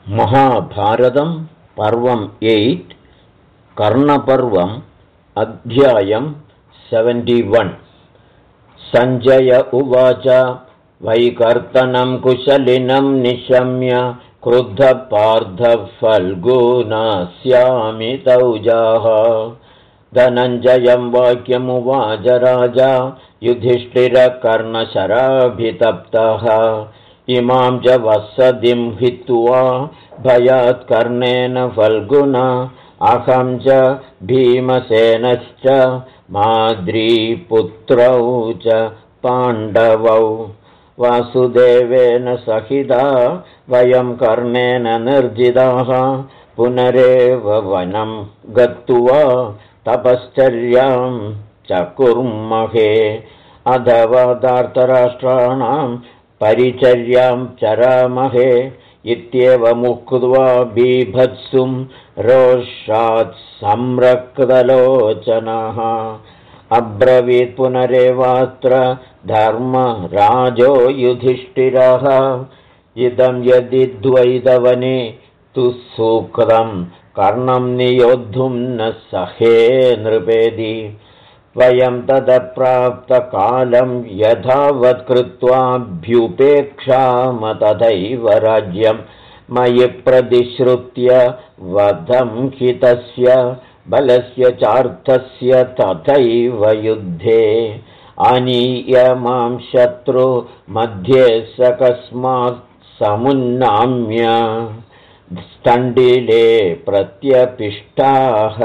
महाभारतं पर्वम् 8 कर्णपर्वम् अध्यायं 71। सञ्जय उवाच वैकर्तनं कुशलिनं निशम्य क्रुद्धपार्थफल्गुनस्यामि तौजाः। धनञ्जयं वाक्यमुवाच राजा युधिष्ठिरकर्णशराभितप्तः। इमां च वसतिं हित्वा भयात् कर्णेन फल्गुना अहं च भीमसेनश्च माद्रीपुत्रौ च पाण्डवौ वासुदेवेन सहिता वयं कर्णेन निर्जिताः। पुनरेव वनं गत्वा तपश्चर्यां चकुर्महे अथवा धार्तराष्ट्राणां परिचर्यां चरामहे। इत्येवमुक्त्वा बीभत्सुं रोषात् संरक्तलोचनः अब्रवीत् पुनरेवात्र धर्मराजो युधिष्ठिरः। इदं यदि द्वैतवने तु सूक्तं कर्णं नियोद्धुं न सहे नृपेदि। वयं तदप्राप्तकालं यथावत् कृत्वाभ्युपेक्षाम तथैव राज्यं मयि प्रतिश्रुत्य वधं हितस्य बलस्य चार्थस्य तथैव युद्धे आनीय मां शत्रु मध्ये सकस्मात् समुन्नाम्य स्तण्डिले प्रत्यपिष्टाः।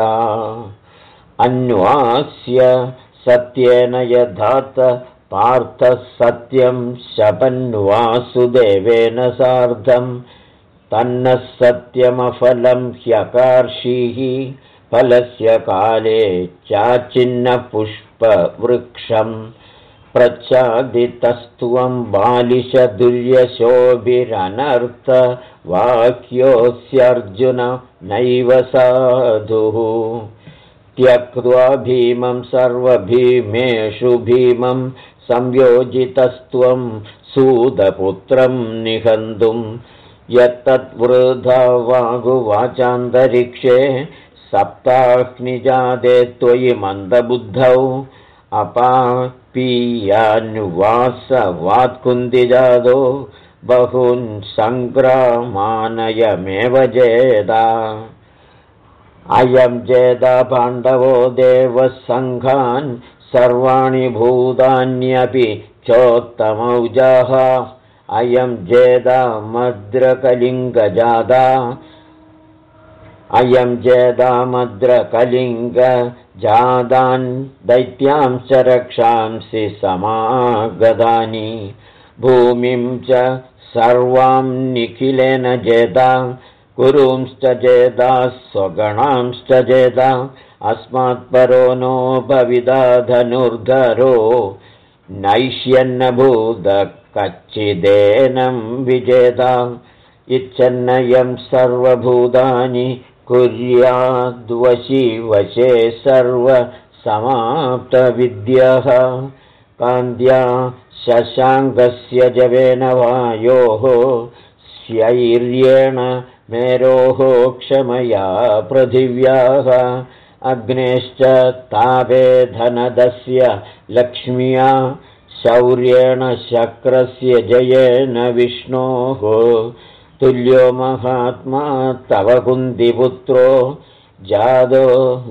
अन्वास्य सत्येन यथात पार्थः सत्यं शपन्वासुदेवेन सार्धं तन्नः सत्यमफलं ह्यकार्षीः फलस्य काले चाचिन्नः पुष्पवृक्षं प्रच्छादितस्त्वं बालिशदुर्यशोभिरनर्थ वाक्योऽस्यर्जुन नैव साधुः। त्यक्त्वा भीमं सर्वभीमेषु भीमं संयोजितस्त्वं सूतपुत्रं निहन्तुं यत्तद्वृथा वागुवाचान्तरिक्षे सप्ताह्निजाते त्वयि मन्दबुद्धौ अपापीयान्वासवात्कुन्दिजातो बहून् सङ्ग्रामानयमेव जेदा। अयं जेदा पाण्डवो देवसङ्घान् सर्वाणि भूतान्यपि चोत्तमौजाः। अयं जेदा मद्रकलिङ्गजादा अयं जेदा मद्रकलिङ्गजादान् दैत्यांश्च रक्षांसि समागतानि। भूमिं च सर्वां निखिलेन जेदा कुरुंश्च जेदा स्वगणांश्च जेदा अस्मात्परो नो भविदा धनुर्धरो नैष्यन्नभूत कच्चिदेनं विजेदा। इच्छन्नयं सर्वभूतानि कुर्याद्वशी वशे सर्वसमाप्तविद्यः। कान्त्या शशाङ्कस्य जवेन वायोः शैर्येण मेरोः क्षमया पृथिव्याः अग्नेश्च तापे धनदस्य लक्ष्म्या शौर्येण शक्रस्य जयेन विष्णोः। तुल्यो महात्मा तव कुन्तिपुत्रो जातो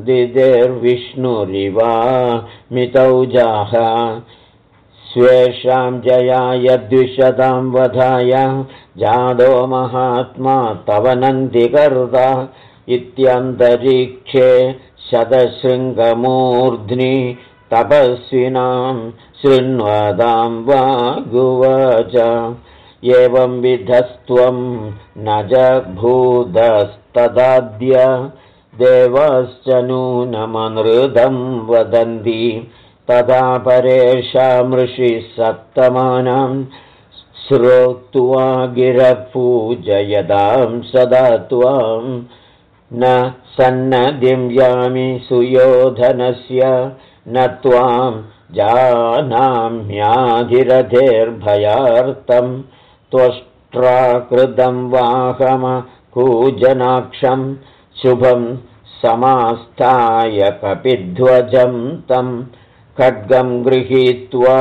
दिदेर्विष्णुरिवामितौजाः। स्वेषां जयाय द्विषतां वधाय जातो महात्मा तव नन्दिकर्ता। इत्यन्तरिक्षे शतशृङ्गमूर्ध्नि तपस्विनां शृण्वतां वागुवाच। एवं विधस्त्वं न जभूतस्तदाद्य देवाश्च नूनमनृतं वदन्ति। तदा परेषामृषि सप्तमानां श्रोत्वा गिरः पूजयतां सदा त्वां न सन्नदिं यामि सुयोधनस्य न त्वां जानाम्याधिरथेर्भयार्तं त्वष्ट्राकृतं वाहम कूजनाक्षं शुभं समास्थाय कपिध्वजं तं खड्गं गृहीत्वा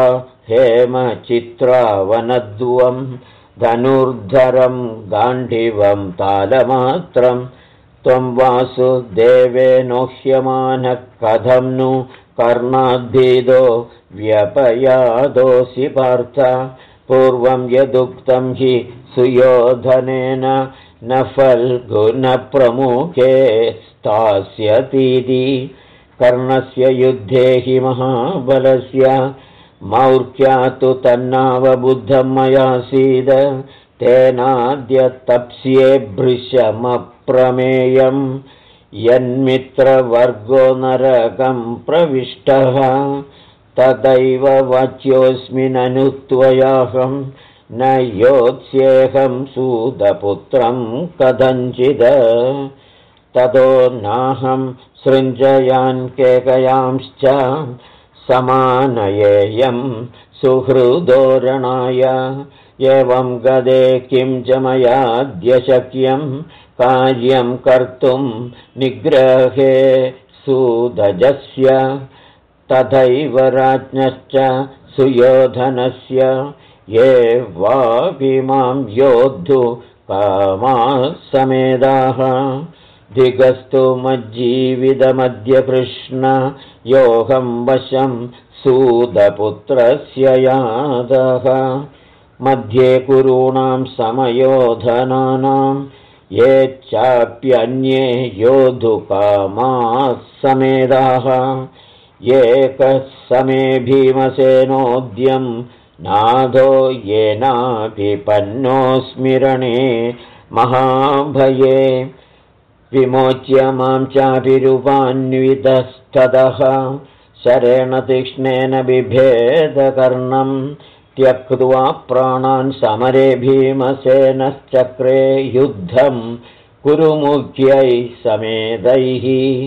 हेमचित्रावनद्वं धनुर्धरं गाण्डीवं तालमात्रं त्वं वासुदेवेनोह्यमानः कथं नु कर्णाद्भीदो व्यपयादोऽसि पार्थ पूर्वं यदुक्तं हि सुयोधनेन न फल्गुनप्रमुखे स्थास्यतीति कर्णस्य युद्धे हि महाबलस्य मौर्ख्या तु तन्नावबुद्धं मयासीद तेनाद्य तप्स्ये भृशमप्रमेयं यन्मित्रवर्गो नरकं प्रविष्टः तदैव वाच्योऽस्मिननुत्वयाहं न योत्स्येऽहं सूतपुत्रं कथञ्चिद ततो नाहं सृञ्जयान् केकयांश्च समानयेयं सुहृदोरणाय एवं गदे किं च मयाद्य शक्यं कार्यं कर्तुं निग्रहे सुदजस्य तथैव राज्ञश्च सुयोधनस्य ये वाभिमां योद्धु कामाः समेदाः दिगस्तु मज्जीवितमद्य कृष्ण योऽहं वशं सूतपुत्रस्य यादः मध्ये कुरूणां समयोधनानां ये चाप्यन्ये योद्धुकामाः समेदाः एकः समे भीमसेनोद्यं नादो येनाभिपन्नोऽस्मिरणे महाभये विमोच्य मां चाभिरुपान्वितस्ततः शरेण तीक्ष्णेन बिभेदकर्णं त्यक्त्वा प्राणान् समरे भीमसेनश्चक्रे युद्धं कुरुमुख्यैः समेतैः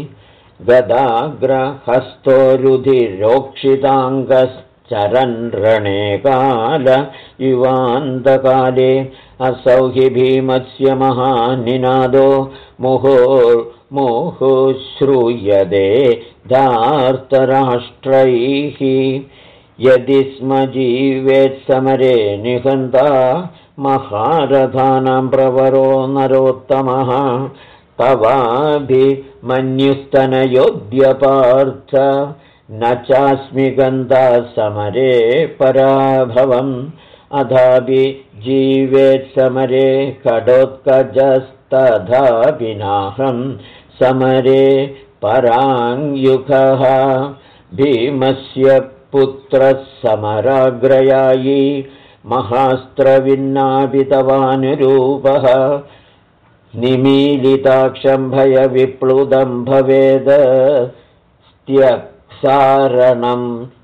गदाग्रहस्तोरुधिरोक्षिताङ्गश्चरन् रणे काल युवान्तकाले असौ हि भीमस्य महानिनादो मुहुर्मुहुः श्रूयते धार्तराष्ट्रैः यदि स्म जीवेत् समरे निहन्ता महारथानां प्रवरो नरोत्तमः तवाभिमन्युस्तनयोऽद्य पार्थ न चास्मि गन्धा समरे पराभवम् अथापि जीवेत् समरे खडोत्कजस्तथापि नाहं समरे पराङ्युखः भीमस्य पुत्रः समराग्रयायी महास्त्रविन्नापितवानुरूपः निमीलिताक्षं भयविप्लुतं भवेद त्यक्सारणं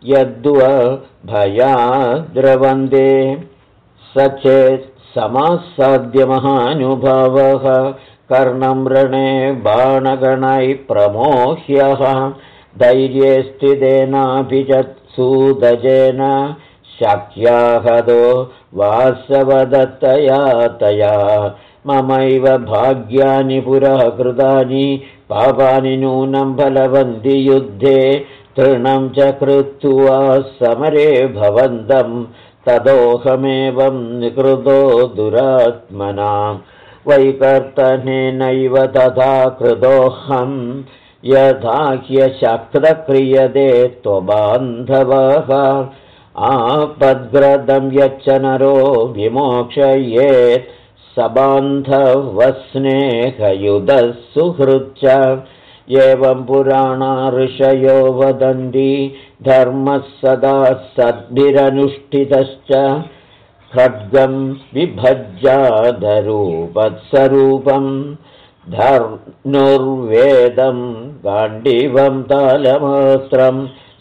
यद्वभयाद्रवन्दे स चेत् समासाद्यमहानुभावः कर्णं रणे बाणगणैः प्रमोह्यः धैर्ये स्थितेनापि च सूदजेन शक्याहदो वासवदत्तया तया ममैव भाग्यानि पुरः कृतानि पापानि नूनं बलवन्ति युद्धे तृणं च कृत्वा समरे भवन्तं तदोऽहमेवं निकृतो दुरात्मना वैकर्तनेनैव तथा कृतोऽहं यथा ह्यशक्तक्रियते त्वबान्धवः आपद्ग्रदं यच्च नरो विमोक्षयेत् सबान्धवस्नेहयुधः सुहृच्च एवं पुराणा ऋषयो वदन्ति धर्मः सदा सद्भिरनुष्ठितश्च खड्गं विभज्यादरूपत्सरूपं धनुर्वेदं गाण्डीवं तालमास्त्रं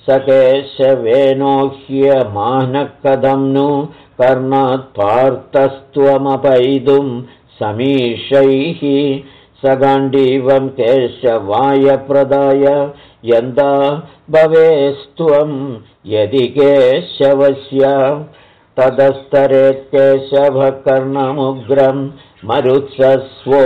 सकेशवेनोह्यमानः कथं नु कर्णात् पार्थस्त्वमपैदुं समीशैः सगाण्डीवं केशवाय प्रदाय यन्दा भवेस्त्वं यदि केशवस्य तदस्तरेत् केशवः कर्णमुग्रं मरुत्सस्वो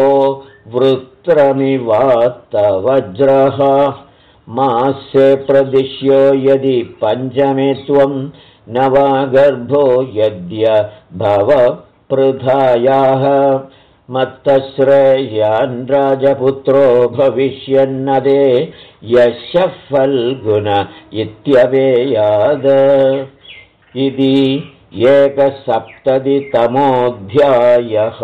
वृत्रमिवात्तवज्रः मास्ये प्रदिश्यो यदि पञ्चमे त्वं न वा गर्भो यद्य भव पृथायाः मत्तश्रेयान् राजपुत्रो भविष्यन्नदे यशः फल्गुन इत्यवेयाद इति 170तमोऽध्यायः।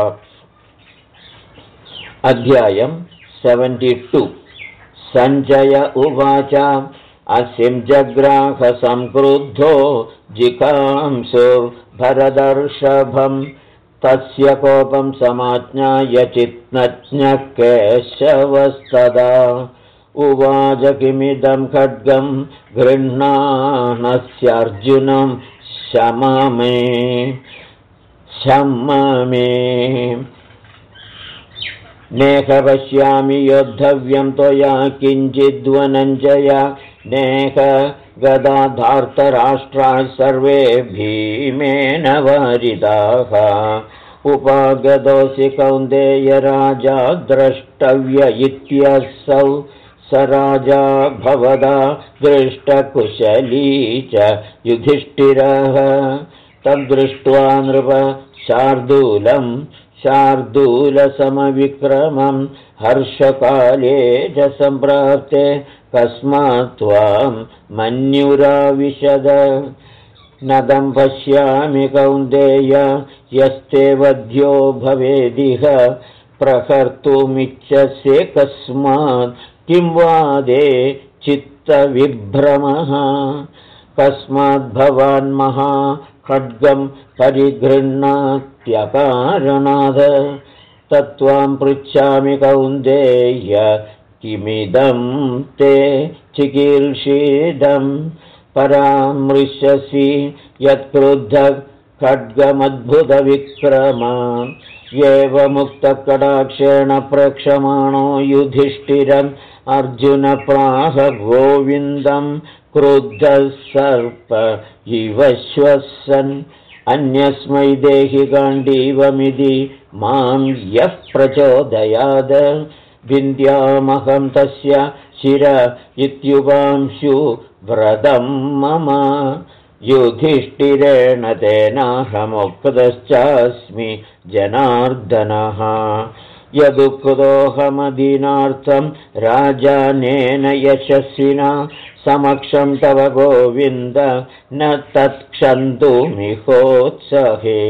अध्यायम् 72। सञ्जय उवाच असिं जग्राहसंक्रुद्धो जिकांसुर्भरदर्षभम् तस्य कोपं समाज्ञाय चित्नज्ञः केशवस्तदा उवाच किमिदं खड्गं गृह्णानस्यार्जुनं शममे नेह पश्यामि योद्धव्यं त्वया किञ्चिद्वनञ्जय नेह गदाधार्तराष्ट्राः सर्वे भीमेन वारिताः उपागतोऽसि कौन्तेय राजा द्रष्टव्य इत्यसौ स राजा भवदा दृष्टकुशली च युधिष्ठिरः तद्दृष्ट्वा नृप शार्दूलसमविक्रमं हर्षकाले च सम्प्राप्ते कस्मात् त्वां मन्युराविशद नदं पश्यामि कौन्तेय यस्ते वध्यो भवेदिह प्रहर्तुमिच्छसे कस्मात् किं वादे चित्तविभ्रमः कस्मात् भवान् महाखड्गं परिगृह्णात्यकारणात् तत्त्वां पृच्छामि कौन्तेय किमिदं ते चिकीर्षिदं परामृशसि यत्क्रुद्धः खड्गमद्भुतविक्रमा एवमुक्तकटाक्षेण प्रक्षमाणो युधिष्ठिरम् अर्जुन प्राह गोविन्दं क्रुद्धः सर्प इव श्वसन् अन्यस्मै देहि गाण्डीवमिति मां यः प्रचोदयाद विन्द्यामहं तस्य शिर इत्युपांशु व्रतं मम युधिष्ठिरेण तेनाहमुक्तश्चास्मि जनार्दनः यदुक्तोऽहमदीनार्थं राजानेन यशस्विना समक्षं तव गोविन्द न तत्क्षन्तुमिहोत्सहे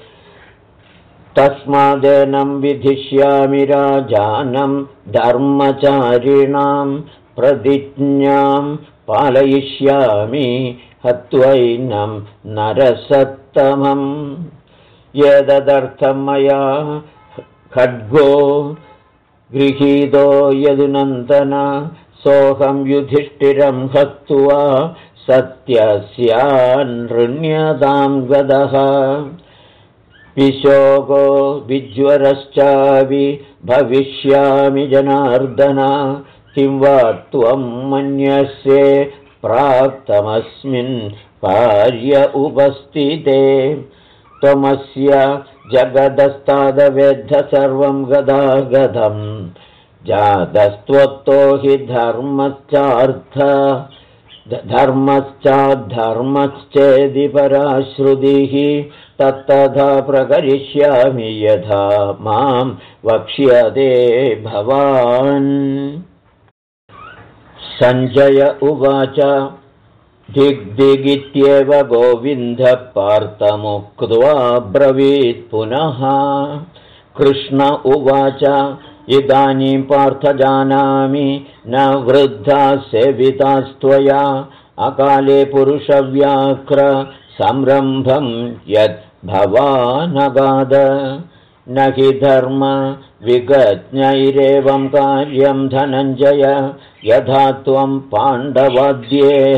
तस्मादेनं विधिष्यामि राजानं धर्मचारिणां प्रतिज्ञां पालयिष्यामि हत्वैनं नरसत्तमम् एतदर्थं मया खड्गो गृहीतो यदुनन्दन सोऽहं युधिष्ठिरं हत्वा सत्यस्यानृण्यतां गदः विशोको विज्वरश्चापि भविष्यामि जनार्दन किं वा त्वं मन्यसे प्राप्तमस्मिन् कार्य उपस्थिते त्वमस्य जगदस्तादवेद्ध सर्वं गदागदम् जातस्त्वत्तो हि धर्मश्चाद्धर्मश्चेदि पराश्रुतिः तत्तथा प्रकरिष्यामि यथा मां वक्ष्यते भवान्। सञ्जय उवाच दिग्दिगित्येव गोविन्दः पार्थमुक्त्वा ब्रवीत् पुनः। कृष्ण उवाच इदानीं पार्थ जानामि न वृद्धा सेवितास्त्वया अकाले पुरुषव्याघ्र संरम्भं यद् भवानगाद न हि धर्म विगज्ञैरेवं कार्यं धनञ्जय यथा त्वं पाण्डवाद्येह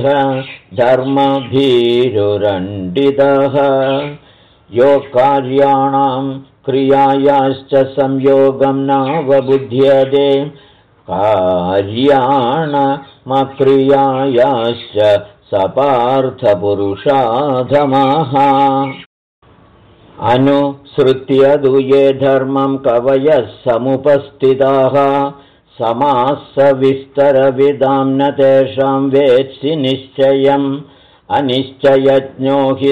धर्मभीरुरण्डितः यो कार्याणां क्रियायाश्च संयोगं नावबुध्यते कार्याणमक्रियायाश्च सपार्थपुरुषाधमः। अनुसृत्य दुये धर्मं कवयः समुपस्थिताः समासविस्तरविदां न तेषां वेत्सि निश्चयम् अनिश्चयज्ञो हि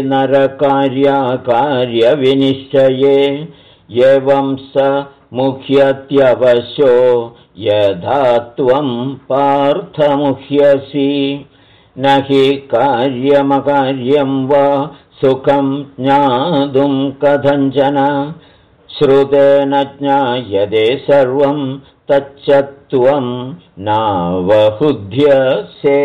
नरकार्यविनिश्चये एवं स मुह्यत्यवशो यथा त्वं पार्थमुह्यसि न हि कार्यमकार्यं वा सुखं ज्ञातुं कथञ्चन श्रुतेन ज्ञायते सर्वं तच्च त्वं नावहुध्यसे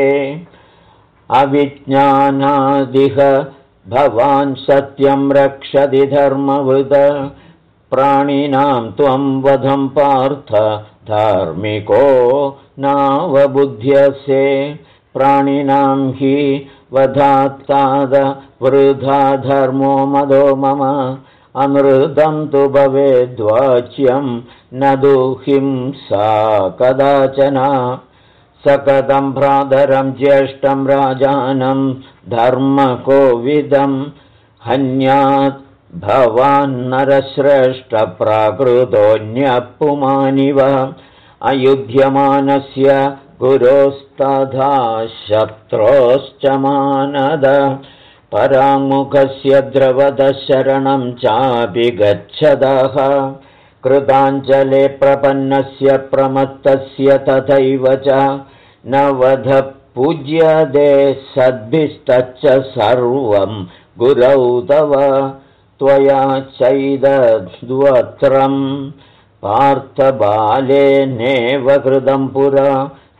अविज्ञानादिह भवान् सत्यं रक्षति धर्मवृद प्राणिनां त्वं वधं पार्थ धार्मिको नावबुध्यसे प्राणिनां हि वधात्ताद वृथा धर्मो मदो मम अनृतं तु भवेद्वाच्यं न दुहिंसा कदाचन सकदं भ्रातरं ज्येष्ठं राजानं धर्मकोविदं हन्यात् भवान्नरश्रेष्ठप्राकृतोऽन्यपुमानिव अयुध्यमानस्य गुरोस्तथा शत्रोश्च मानद पराङ्मुखस्य द्रवदः शरणं चापि गच्छदः कृताञ्जले प्रपन्नस्य प्रमत्तस्य तथैव च न वध पूज्यते सद्भिस्तच्च सर्वं गुरौ तव त्वया चैदद्वत्रं पार्थबालेनेव कृतं पुरा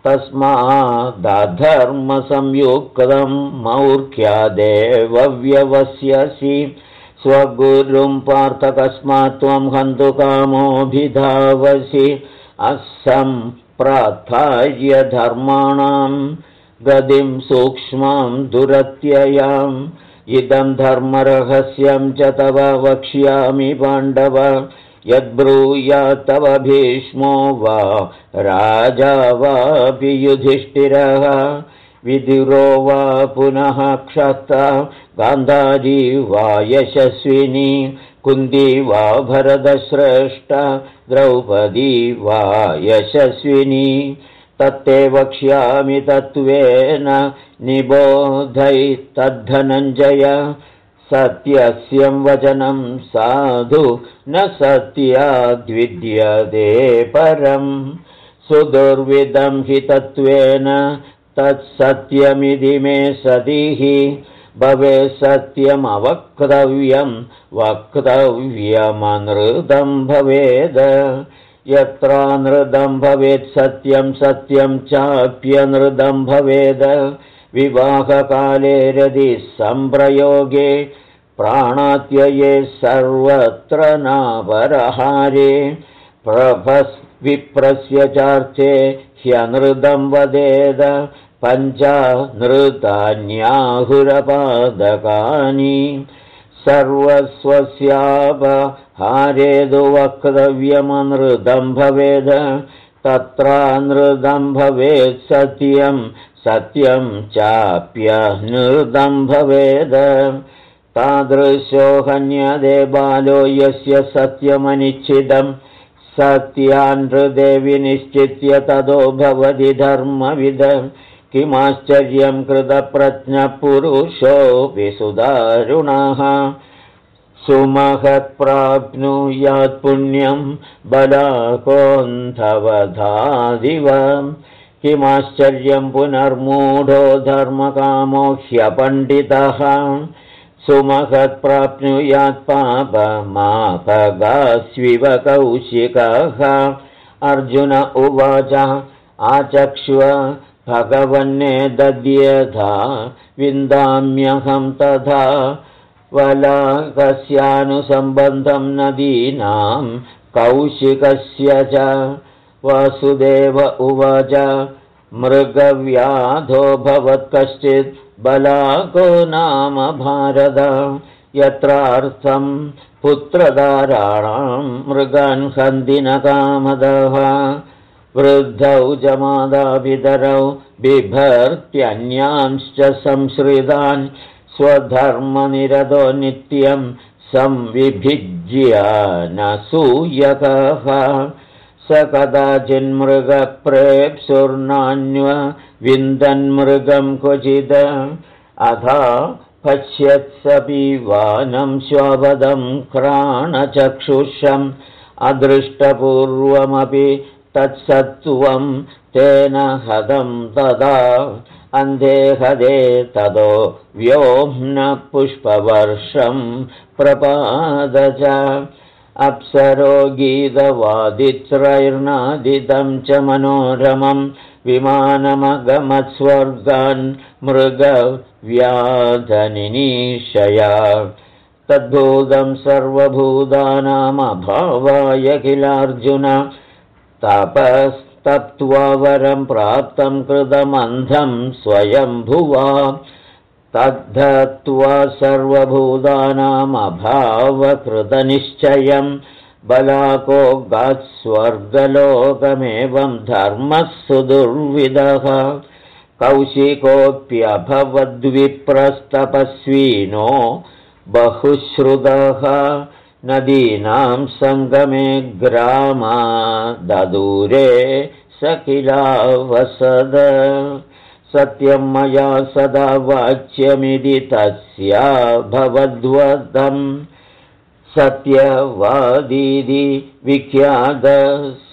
तस्मादधर्मसंयुक्तं मौर्ख्यादेव व्यवस्यसि स्वगुरुं पार्थ कस्मात् त्वं हन्तुकामोऽभिधावसि असम्प्रार्थाय धर्माणां गतिं सूक्ष्मां दुरत्ययाम् इदं धर्मरहस्यं च तव वक्ष्यामि पाण्डव यद्ब्रूयात् तव भीष्मो वा राजा वापि युधिष्ठिरः विदुरो वा पुनः क्षत्रा गान्धारी वा यशस्विनी कुन्ती वा भरतश्रेष्ठ द्रौपदी वा यशस्विनी तत्ते वक्ष्यामि तत्त्वेन निबोधैतद्धनञ्जय सत्यस्यं वचनं साधु न सत्याद्विद्यते परं सुदुर्विदं हि तत्त्वेन तत्सत्यमिति मे सतिः भवेत् सत्यमवक्तव्यं वक्तव्यमनृतं भवेद यत्रानृतं भवेत् सत्यं सत्यं चाप्यनृतं भवेद विवाहकाले रति सम्प्रयोगे प्राणात्यये सर्वत्र नापरहारे विप्रस्य चार्थे ह्यनृतं वदेद पञ्चानृतान्याहुरपादकानि सर्वस्वस्यापहारेदु वक्तव्यमनृतं भवेद तत्रानृतं भवेत् सत्यं सत्यं चाप्यनृतं भवेद तादृशो हन्यते बालो यस्य सत्यमनिश्चितं सत्यानृते विनिश्चित्य ततो भवति धर्मविद किमाश्चर्यं कृतप्रज्ञपुरुषोऽपि सुदारुणः सुमहत्प्राप्नुयात् पुण्यं बलाकोऽन्धवधादिव किमाश्चर्यं पुनर्मूढो धर्मकामो ह्यपण्डितः सुमहत्प्राप्नुयात् पापमापगास्विव कौशिकः अर्जुन उवाच आचक्ष्व भगवन्ने दद्यथा विन्दाम्यहं तथा वलाकस्यानुसम्बन्धं नदीनां कौशिकस्य च वासुदेव उवाच मृगव्याधो भवत्कश्चित् बलाको नाम भारत यत्रार्थं पुत्रदाराणां मृगान् हन्ति न कामदः वृद्धौ च मातापितरौ बिभर्त्यन्यांश्च संश्रितान् स्वधर्मनिरतो नित्यं संविभिज्यानसूयकः स कदाचिन्मृगप्रेप्सुर्नान्यविन्दन्मृगं क्वचिद अथा पश्यत्स पीवानं श्वपदं क्राणचक्षुषम् अदृष्टपूर्वमपि तत्सत्त्वं तेन हतं तदा अन्धे हदे ततो व्योम्न पुष्पवर्षं प्रपादच अप्सरो गीतवादित्रैर्नादितं च मनोरमं विमानमगमत्स्वर्गान् मृगव्याधनिनीशया तद्भूतं सर्वभूतानामभावाय किलार्जुन तपस्तप्त्वा वरं प्राप्तं कृतमन्धं स्वयंभुवा तद्धत्वा सर्वभूतानामभावकृतनिश्चयं बलाकोगात् स्वर्गलोकमेवं धर्मः सुदुर्विदः कौशिकोऽप्यभवद्विप्रस्तपस्विनो बहुश्रुतः नदीनां सङ्गमे ग्रामादूरे स किलावसद सत्यं मया सदा वाच्यमिति तस्या भवद्वदम् सत्यवादीति विख्यातः स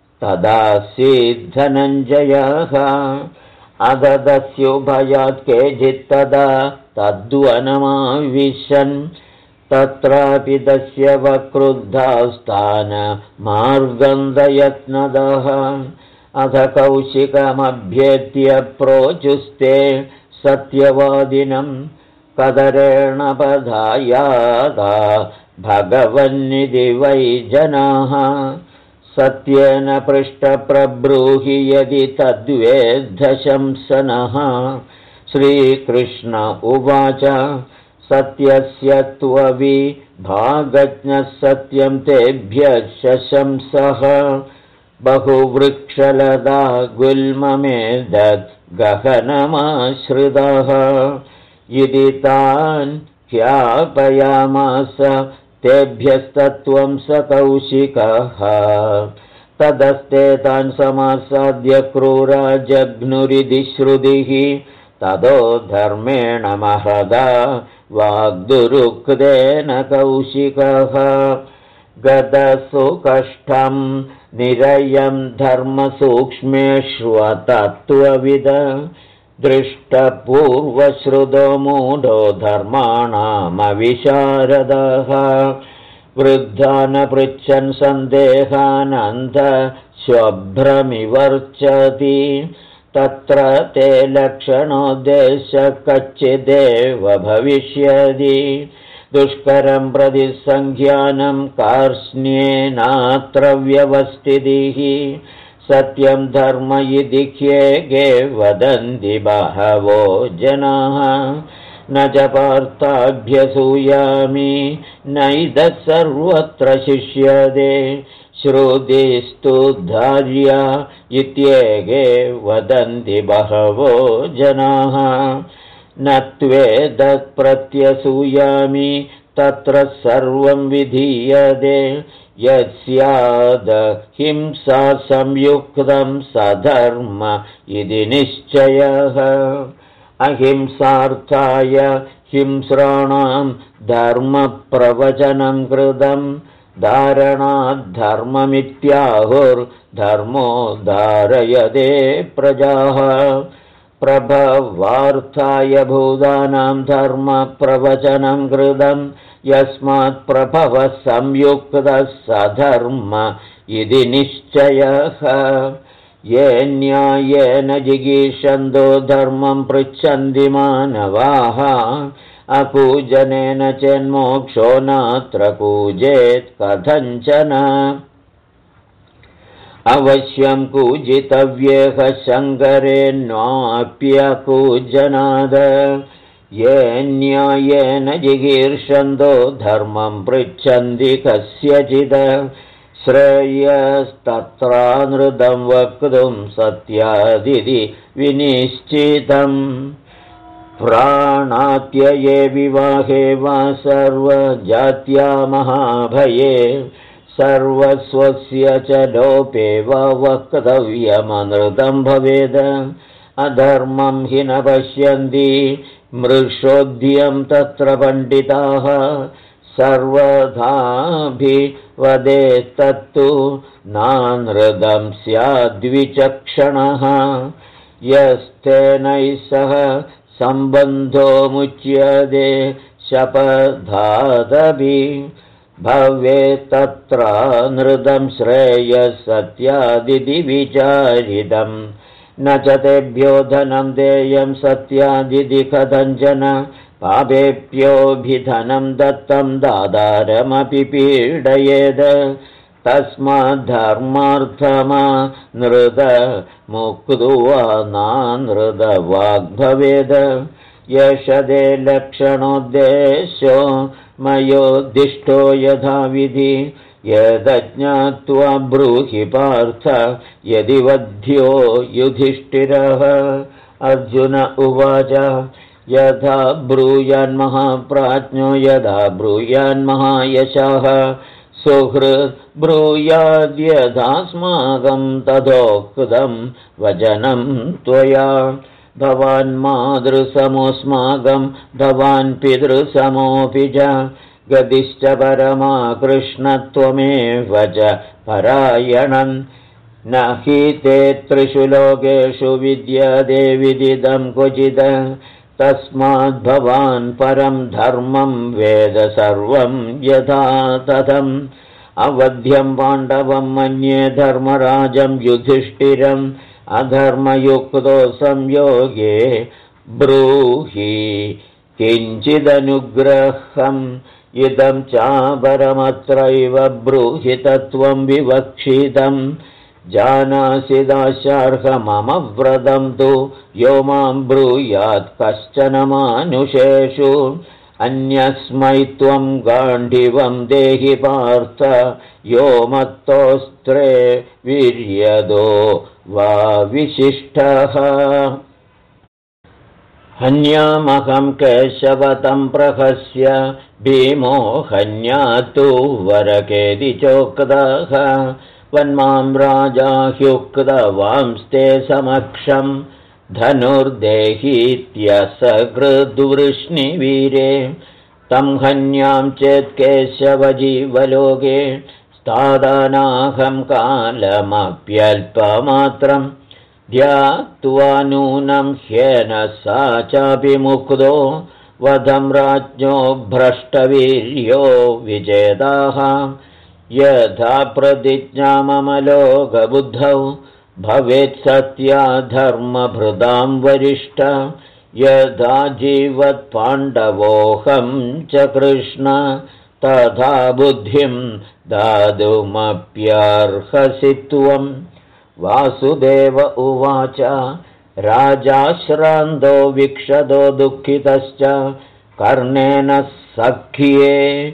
तदासीद्धनञ्जयः अददस्युभयात् केचित्तदा तद्वनमाविशन् तत्रापि तस्य वक्रुद्धास्थानमार्गन्धयत्नदः अथ कौशिकमभ्येत्य प्रोचुस्ते सत्यवादिनं कदरेण पधायाता भगवन्निधि वै जनाः सत्येन पृष्टप्रब्रूहि यदि तद्वेद्धशंसनः श्रीकृष्ण उवाच सत्यस्य त्वविभागज्ञः सत्यं तेभ्यः शशंसः बहुवृक्षलता गुल्ममेदत् गहनमाश्रितः इति तान् ख्यापयामास तेभ्यस्तत्त्वं स कौशिकः तदस्ते तान् समासाद्य क्रूरा जघ्नुरिति श्रुतिः ततो धर्मेण महदा वाग्दुरुक्तेन कौशिकः गतसुकष्टं निरयं धर्मसूक्ष्मेष्वतत्त्वविद दृष्टपूर्वश्रुतो मूढो धर्माणामविशारदः वृद्धान् पृच्छन् सन्देहानन्धश्वभ्रमिवर्चति तत्र ते लक्षणोद्देश्य कच्चिदेव भविष्यति दुष्करं प्रतिसङ्ख्यानं कार्ष्ण्येनात्र व्यवस्थितिः सत्यं धर्म इति ह्येके वदन्ति बहवो जनाः न च पार्थाभ्यसूयामि नैतत् सर्वत्र शिष्यते श्रुतिस्तु धार्या इत्येके वदन्ति बहवो जनाः न त्वेदत् प्रत्यसूयामि तत्र सर्वं विधीयते यस्याद हिंसा संयुक्तं सधर्म इति निश्चयः अहिंसार्थाय हिंस्राणां धर्मप्रवचनं कृतं धारणाद्धर्ममित्याहुर्धर्मो धारयते प्रजाः प्रभवार्थाय भूतानां धर्मप्रवचनं कृतं यस्मात् प्रभवः संयुक्तः सधर्म इति निश्चयः ये न्यायेन जिगीषन्तो धर्मं पृच्छन्ति मानवाः अकूजनेन चेन्मोक्षो नात्र कूजेत् कथञ्चन अवश्यं कूजितव्येह शङ्करेणाप्यकूजनाद ये न्यायेन जिगीर्षन्तो धर्मं पृच्छन्ति कस्यचित् श्रेयस्तत्रानृतं वक्तुं सत्यादिति विनिश्चितम् प्राणात्यये विवाहे वा सर्वजात्या महाभये सर्वस्वस्य च लोपे वा वक्तव्यमनृतं भवेद अधर्मं हि न पश्यन्ति मृषोद्यं तत्र पण्डिताः सर्वथाभिवदेस्तत्तु नानृतं स्याद्विचक्षणः यस्तेनैः सह सम्बन्धो मुच्यते शपथादपि भवेत्तत्र नृतं श्रेयसत्यादिति विचारितं न च तेभ्यो धनं देयं सत्यादिति कथञ्चन पापेभ्योऽभिधनं दत्तं दादारमपि पीडयेद तस्माद्धर्मार्थमा नृत मुक्त्वा नानृतवाग्भवेद यशदे लक्षणोद्देश्यो मयोद्दिष्टो यथाविधि यदज्ञात्वा ब्रूहि पार्थ यदि वध्यो युधिष्ठिरः अर्जुन उवाच यथा ब्रूयान्महाप्राज्ञो यदा ब्रूयान्महायशः सुहृद् ब्रूयाद्यथास्माकं तथोक्तं वचनं त्वया भवान् मातृसमोऽस्माकं भवान् पितृसमोऽपि च गतिश्च परमा कृष्णत्वमेव च परायणं न हि ते त्रिषु लोकेषु विद्यते विदितं क्वचित् तस्माद् भवान् परं धर्मं वेद सर्वं यथा तथम् अवध्यं पाण्डवं मन्ये धर्मराजं युधिष्ठिरम् अधर्मयुक्तो संयोगे ब्रूहि किञ्चिदनुग्रहम् इदं चापरमत्रैव ब्रूहि तत्त्वं विवक्षितम् जानासि दास्यार्हमम व्रतं तु यो मां ब्रूयात् कश्चन मानुषेषु अन्यस्मै त्वं गाण्डीवं देहि पार्थ यो मत्तोऽस्त्रे वीर्यदो वा विशिष्टः हन्यामहं केशवतं प्रहस्य भीमो हन्यातु वरकेदि चोक्तः वन्मां राजा ह्युक्तवांस्ते समक्षं धनुर्देहीत्यसकृद्वृष्णिवीरे तं हन्यां चेत् केशवजीवलोके स्थादानाहं कालमप्यल्पमात्रं ध्यात्वा नूनं ह्येन सा चापि मुक्तो वधं राज्ञो भ्रष्टवीर्यो विजेताः यथा प्रतिज्ञा मम लोकबुद्धौ भवेत् सत्या धर्मभृतां वरिष्ठ यथा जीवत्पाण्डवोऽहं च कृष्ण तथा बुद्धिं दातुमप्यर्हसि त्वं वासुदेव उवाच राजा श्रान्तो विक्षतो दुःखितश्च कर्णेन सख्ये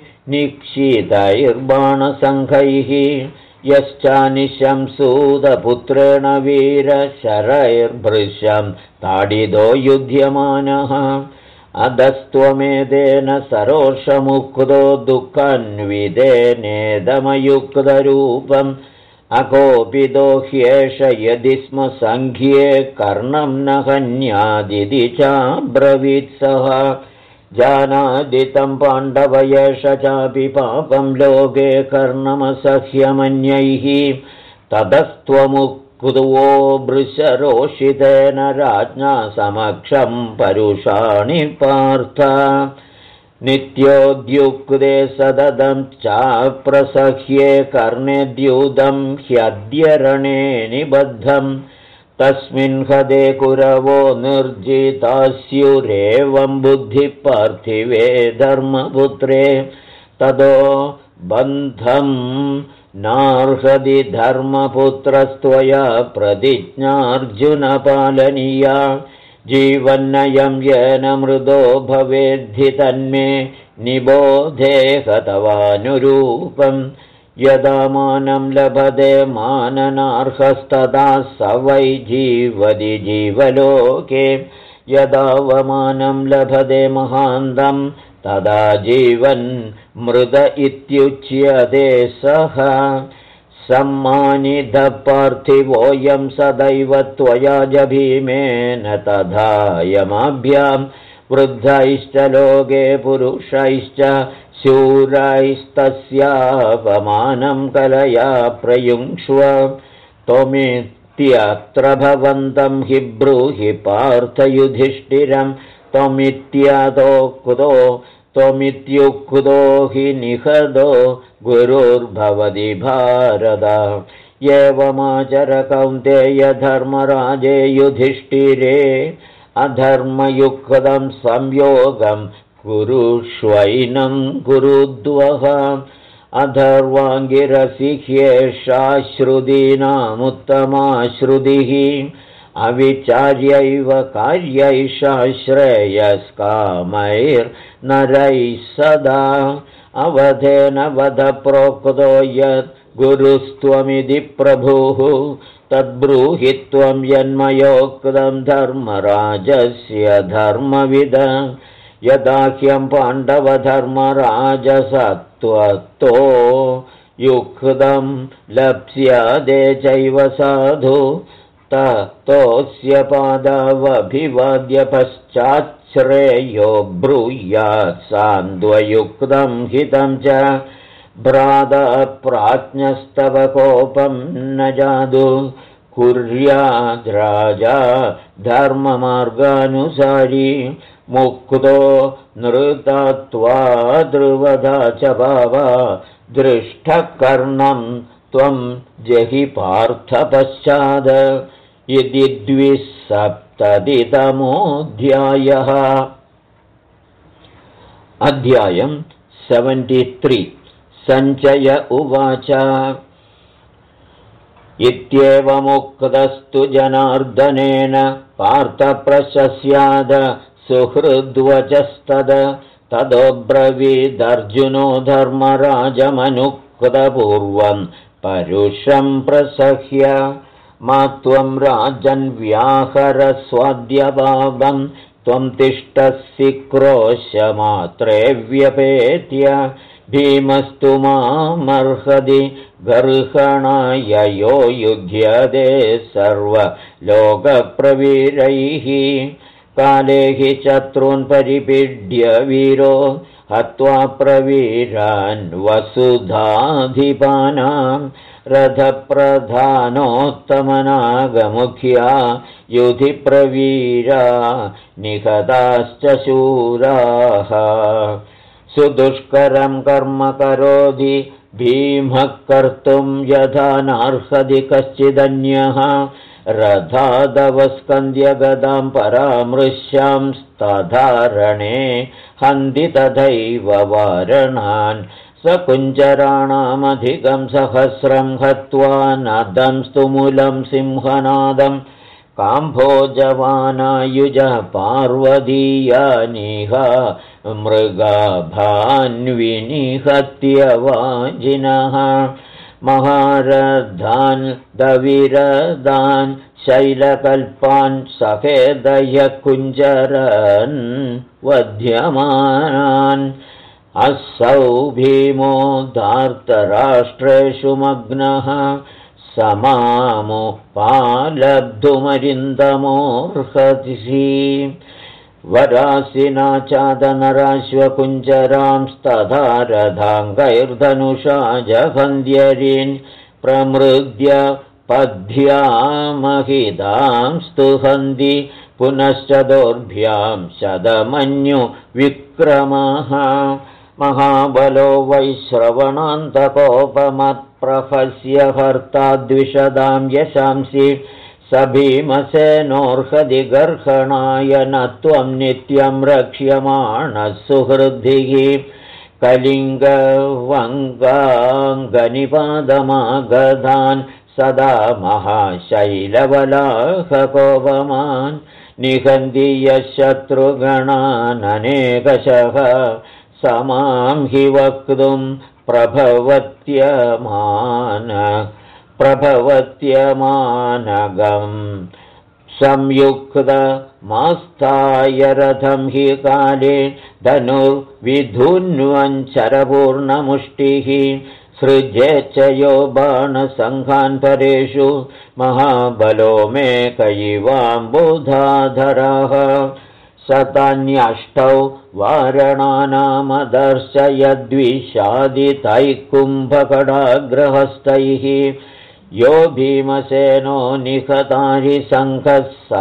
निक्षितैर्बाणसङ्घैः यश्चानिशं सूतपुत्रेण वीरशरैर्भृशं ताडितो युध्यमानः अधस्त्वमेतेन सरोषमुक्तो दुःखान्वितेनेदमयुक्तरूपम् अकोपितो ह्येष यदि स्म सङ्ख्ये कर्णं न हन्यादिति चाब्रवीत् सः जानादितं पाण्डव एष चापि पापं लोके कर्णमसह्यमन्यैः ततस्त्वमुक्तो वृषरोषितेन राज्ञा समक्षं परुषाणि पार्थ नित्योद्युक्ते सततं चाप्रसह्ये कर्णेद्यूतं ह्यद्य रणे निबद्धम् तस्मिन् हदे कुरवो निर्जितास्युरेवं बुद्धिपार्थिवे धर्मपुत्रे ततो बन्धं नार्हति धर्मपुत्रस्त्वया प्रतिज्ञार्जुनपालनीया जीवन्नयं येन मृदो भवेद्धि तन्मे निबोधे हतवानुरूपम् यदा मानं लभते माननार्हस्तदा स वै जीवति जीवलोके यदावमानं लभते महान्तं तदा जीवन् मृद इत्युच्यते सः सम्मानितः पार्थिवोऽयं सदैव त्वया जभीमेन तथा यमाभ्यां वृद्धैश्च लोके पुरुषैश्च शूरैस्तस्यापमानं कलया प्रयुङ्क्ष्व त्वमित्यत्र भवन्तं हि ब्रूहि पार्थयुधिष्ठिरं त्वमित्युक्तो हि निहतो गुरुर्भवति भारत एवमाचर कौन्तेय धर्मराजे युधिष्ठिरे अधर्मयुक्तं संयोगं कुरुष्वैनं कुरुद्वः अधर्वाङ्गिरसि ह्येषा श्रुतीनामुत्तमा श्रुतिः अविचार्यैव कार्यैषा श्रेयस्कामैर्नरैः सदा अवधेन वद प्रोक्तो यत् गुरुस्त्वमिति प्रभुः तद्ब्रूहि त्वं यन्मयोक्तं धर्मराजस्य धर्मविद यदा ह्यं पाण्डवधर्मराजसत्त्वतो युक्तं लप्स्यते चैव साधु ततोऽस्य पादावभिवाद्य पश्चाच्छ्रेयो ब्रूयात् सान्द्वयुक्तं हितं च भ्रातप्राज्ञस्तव कोपं न जादु कुर्याद्राजा धर्ममार्गानुसारी मुक्तो नृतत्वाद्रुवधा च भावा दृष्टकर्णं त्वं जहि पार्थपश्चाद इति 270तमोऽध्यायः। अध्यायं 73 सञ्जय उवाच इत्येवमुक्तस्तु जनार्दनेन पार्थप्रशस्याद सुहृद्वचस्तद तदोब्रवीदर्जुनो धर्मराजमनुक्तपूर्वं परुषं प्रसह्य मा त्वं राजन्व्याहरस्वाद्यभावं त्वं तिष्ठसि क्रोशमात्रे व्यपेत्य भीमस्तु मामर्हति गर्हणाय यो युध्यते सर्वलोकप्रवीरैः काले हि शत्रून् परिपीड्य वीरो हत्वा प्रवीरान् वसुधाधिपानां रथप्रधानोत्तमनागमुख्या युधि प्रवीरा निहताश्च शूराः सुदुष्करं कर्म करोति भीमः कर्तुं यथा नार्हति कश्चिदन्यः रथादवस्कन्द्यगदां परामृश्यांस्तधारणे हन्ति तथैव वारणान् सकुञ्जराणामधिकं सहस्रं हत्वा नदंस्तु मूलं सिंहनादं काम्भोजवानायुजः पार्वतीयानिह मृगाभान्विनिहत्य वाजिनः महारथान् दविरदान् शैलकल्पान् सखेदय कुञ्जरन् वध्यमानान् असौ भीमो धार्तराष्ट्रेषु मग्नः समामुपालब्धुमरिन्दमोर्हसि वरासिना चादनराश्वकुञ्जरांस्तथा रथाङ्गैर्धनुषा जहन्ध्यरीन् प्रमृद्य पद्भ्यामहितांस्तु हन्ति पुनश्च दोर्भ्यां शतमन्युविक्रमः महाबलो वैश्रवणान्तकोपमत्प्रहस्य हर्ता द्विषदां यशांसि स भीमसेनोर्हति गर्हणाय न त्वं नित्यं रक्ष्यमाणः सुहृद्भिः कलिङ्गवङ्गाङ्गनिपादमागधान् सदा महाशैलवलाहकोपमान् निहन्ति यशत्रुगणाननेकशः समां हि वक्तुं प्रभवत्यमानगम् संयुक्तमास्थाय रथं हि काले धनुर्विधुन्वञ्चरपूर्णमुष्टिः सृजेच्च यो बाणसङ्घान् परेषु महाबलो मेकयिवाम्बुधाधरः शतान्यष्टौ वारणानामदर्शयद्विषादितैः कुम्भकडाग्रहस्तैः यो भीमसेनो निहतारि सङ्घः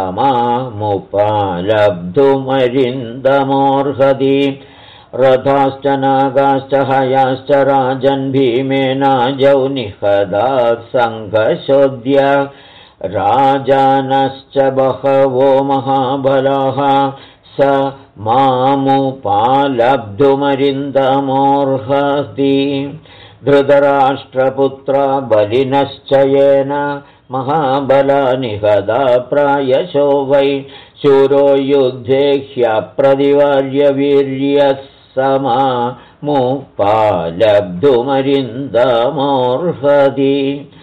समामुपलब्धुमरिन्दमोर्हति रथाश्च नागाश्च हयाश्च राजन् भीमेनाजौ निहताः सङ्घशोद्य राजानश्च बहवो महाबलाः स मामुपालब्धुमरिन्दमोर्हति धृतराष्ट्रपुत्रा बलिनश्च येन महाबला निहता प्रायशो वै शूरो युद्धे ह्यप्रतिवार्यवीर्यः समामुपालब्धुमरिन्दमोर्हति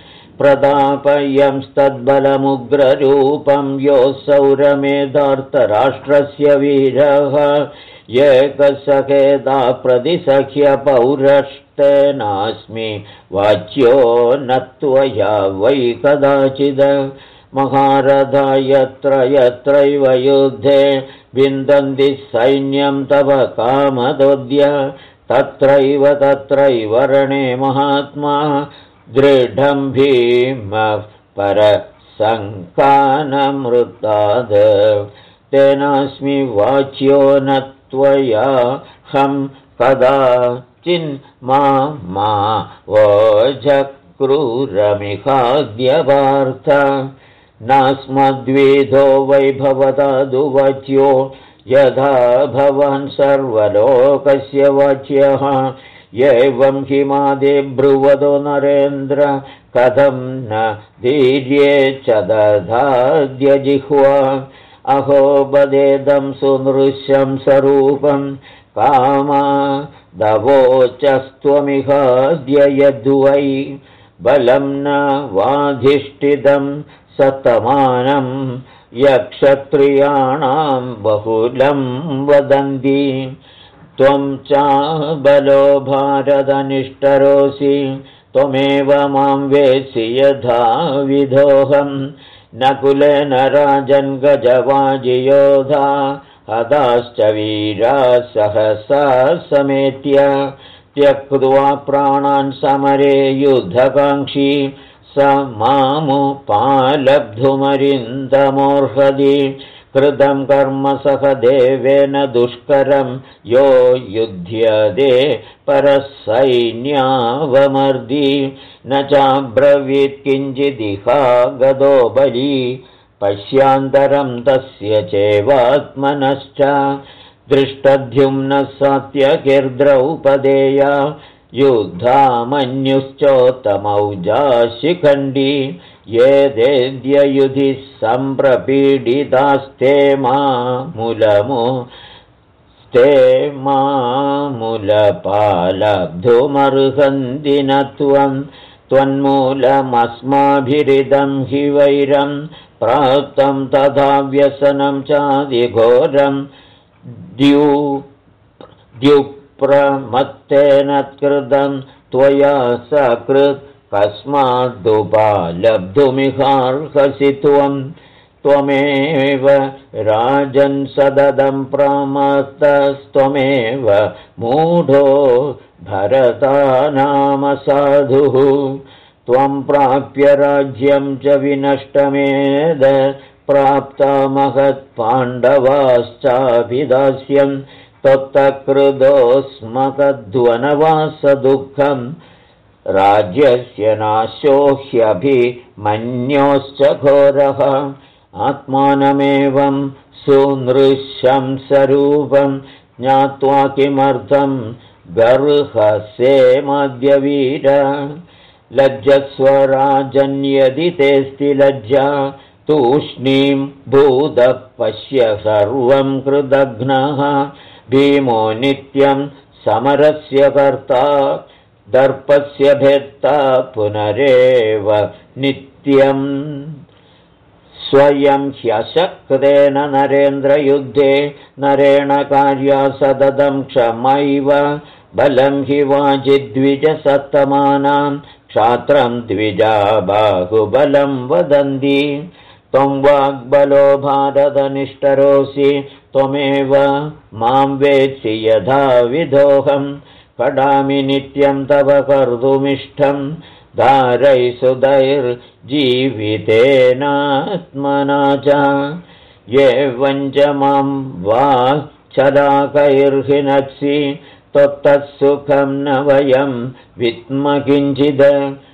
प्रतापयंस्तद्बलमुग्ररूपं योऽसौ रमेधार्तराष्ट्रस्य वीरः एकसखेदा प्रतिसख्य पौरष्टेनास्मि वाच्यो न त्वया वै कदाचिद् महारथा यत्र यत्रैव युद्धे विन्दन्ति सैन्यं तव कामदोद्य तत्रैव रणे महात्मा दृढं भीमः परसङ्कानमृताद् तेनास्मि वाच्यो न त्वयाहं कदाचिन्मा वोजक्रूरमिहाद्यपार्थ नास्मद्विधो वै भवता दुवच्यो यथा भवान् सर्वलोकस्य वाच्यः एवं हिमादे ब्रुवदो नरेन्द्र कथं न धीर्ये च दधाद्य जिह्वा अहो बदेदं सुनृश्यं स्वरूपं कामादवोचस्त्वमिहाद्य यद्वै बलं न वाधिष्ठितं सतमानं यक्षत्रियाणां बहुलं वदन्ति त्वं चाबलो भारतनिष्ठरोऽसि त्वमेव मां वेत्सि यथा विधोऽहं नकुलेन राजन् गजवाजियोधा हताश्च वीरा सहसा समेत्य त्यक्त्वा प्राणान् समरे युद्धकाङ्क्षी स मामुपालब्धुमरिन्दमोर्हति कृतं कर्म सह देवेन दुष्करं यो युध्यते परसैन्यावमर्दी न चाब्रवीत् किञ्चिदिहा गदो बली पश्यान्तरं तस्य चैवात्मनश्च दृष्टद्युम्नः सात्यकिर्द्रौपदेया युद्धामन्युश्चोत्तमौजाशिखण्डी ये देद्ययुधिः सम्प्रपीडितास्ते मामूलपालब्धुमर्हन्ति न त्वन्मूलमस्माभिरिदं हि वैरं प्राप्तं तथा व्यसनं चादिघोरं द्युप्रमत्तेन कृतं त्वया सकृत् कस्मादुपालब्धुमिहार्हसि त्वमेव राजन् सददं प्रमत्तस्त्वमेव मूढो भरतानाम साधुः त्वं प्राप्य राज्यं च विनष्टमेद प्राप्ता महत्पाण्डवाश्चाभिदास्यं त्वत्तकृतोऽस्मकद्वनवासदुःखम् राज्यस्य नाशो ह्यभिमन्योश्च घोरः आत्मानमेवं सुनृशं स्वरूपं ज्ञात्वा किमर्थं गर्हसे मद्यवीर लज्जस्व राजन्यदि तेऽस्ति लज्जा तूष्णीं भूतः पश्य सर्वं कृतघ्नः भीमो नित्यं समरस्य कर्ता दर्पस्य भेत्ता पुनरेव नित्यं स्वयं ह्यशक्तेन नरेन्द्रयुद्धे नरेण कार्या सततं क्षमैव बलं हि वाजिद्विजसत्तमानां क्षात्रं द्विजा बाहुबलं वदन्ति त्वं वाग्बलो भारतनिष्ठरोऽसि त्वमेव मां वेत्सि यथा विधोऽहं कडामि नित्यं तव कर्तुमिष्टं धारैसुधैर्जीवितेनात्मना च एवं च मां वाक्छदाकैर्हिनत्सि त्वत्तत्सुखं न वयं विद्म किञ्चिद्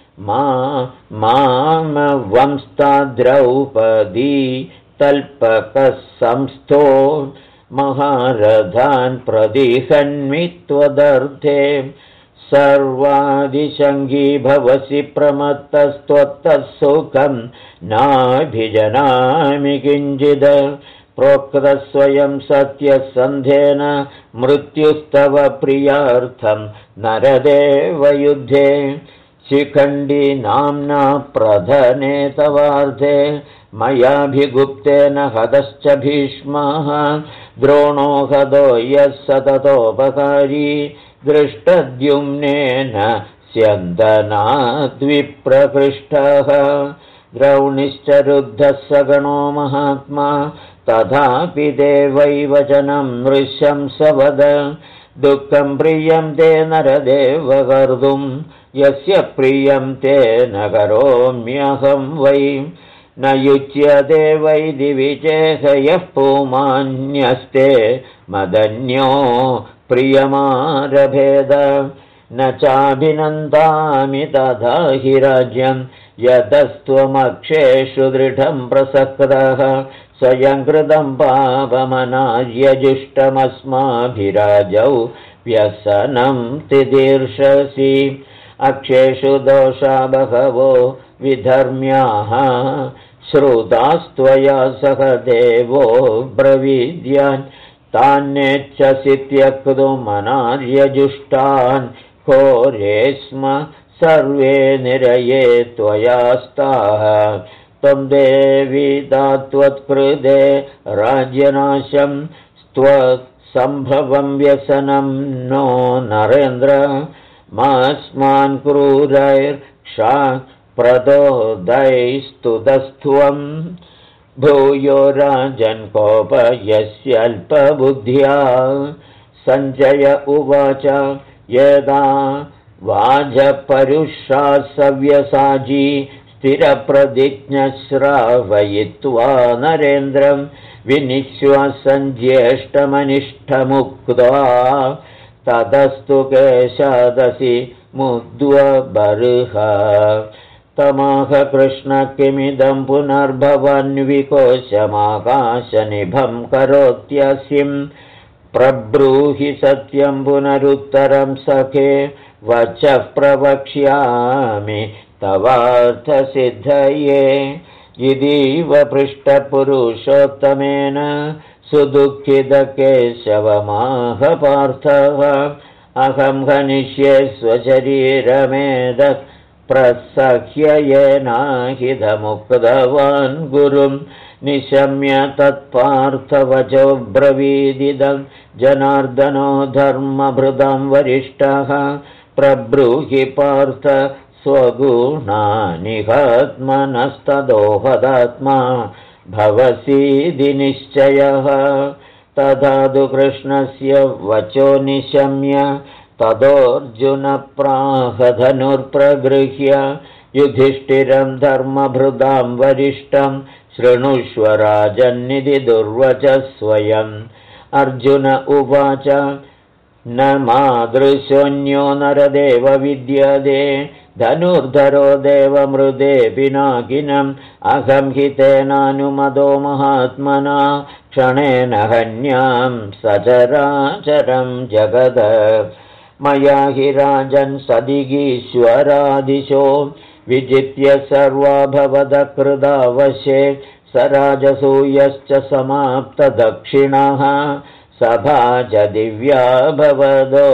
मामवंस्ता द्रौपदी तल्पकः संस्थो महारथान् प्रदिहन्मि त्वदर्थे सर्वादिशङ्गी भवसि प्रमत्तस्त्वत्तत्सुखं नाभिजनामि किञ्चिद् प्रोक्तस्वयं सत्यसन्धेन मृत्युस्तव प्रियार्थं नरदेवयुद्धे शिखण्डी नाम्ना प्रधने तवार्थे मयाभिगुप्तेन हतश्च भीष्मः द्रोणो हतो यः सततोपकारी दृष्टद्युम्नेन स्यन्दनाद्विप्रकृष्टः द्रौणिश्च रुद्धः सगणो महात्मा तथापि देवैवचनं नृशंसवद दुःखं प्रियं ते नरदेव कर्तुं यस्य प्रियं ते न करोम्यहं वै न युज्यते वै दिवि चेहयः पुमान्यस्ते मदन्यो प्रियमारभेद न चाभिनन्दामि तथा हि राज्यं यतस्त्वमक्षेषु दृढं प्रसक्तः स्वयं कृतं पापमनार्यजुष्टमस्माभिराजौ व्यसनं तिदीर्षसि अक्षेषु दोषा बहवो विधर्म्याः श्रुतास्त्वया सह देवो ब्रवीद्यान् तान्नेच्छसि त्यक्तुमनार्यजुष्टान् घोरे स्म सर्वे निरये त्वया स्ताः त्वं देवी दात्वत्कृते राज्यनाशं त्वत्सम्भवं व्यसनं नो नरेन्द्र मास्मान् क्रूरैर्क्षाप्रदोदैस्तुतस्त्वं भूयो राजन् कोपयस्यल्पबुद्ध्या सञ्जय उवाच यदा वाजपरुषा सव्यसाजी स्थिरप्रतिज्ञश्रावयित्वा नरेन्द्रं विनिश्वासञ्ज्येष्ठमनिष्ठमुक्त्वा ततस्तु केशादसि मुद्वबर्ह तमाह कृष्ण किमिदं पुनर्भवन्विकोशमाकाशनिभं करोत्यसिं प्रब्रूहि सत्यं पुनरुत्तरं सखे वचः प्रवक्ष्यामि तवार्थसिद्धये यदीव पृष्ठपुरुषोत्तमेन सुदुःखितकेशवमाह पार्थः अहं हनिष्ये स्वशरीरमेतत् प्रसह्य येनाहितमुक्तवान् गुरुं निशम्य तत्पार्थवचो ब्रवीदिदं जनार्दनो धर्मभृतं वरिष्ठः प्रब्रूहि पार्थ स्वगुणानिहात्मनस्तदोहदात्मा भवसीदि निश्चयः तथा तु कृष्णस्य वचो निशम्य तदोऽर्जुनप्राहधनुर्प्रगृह्य युधिष्ठिरं धर्मभृतां वरिष्ठं शृणुष्व राजन्निधि दुर्वचः स्वयम् अर्जुन उवाच न मादृशोऽन्यो नरदेव विद्यते धनुर्धरो देवमृदे पिनाकिनम् अहं हि तेनानुमतो महात्मना क्षणेन हन्यां सचराचरं जगद मया हि राजन् सदिगीश्वरादिशो विजित्य सर्वा भवतः कृतावशे स राजसूयश्च समाप्तदक्षिणः सभा च दिव्या भवदो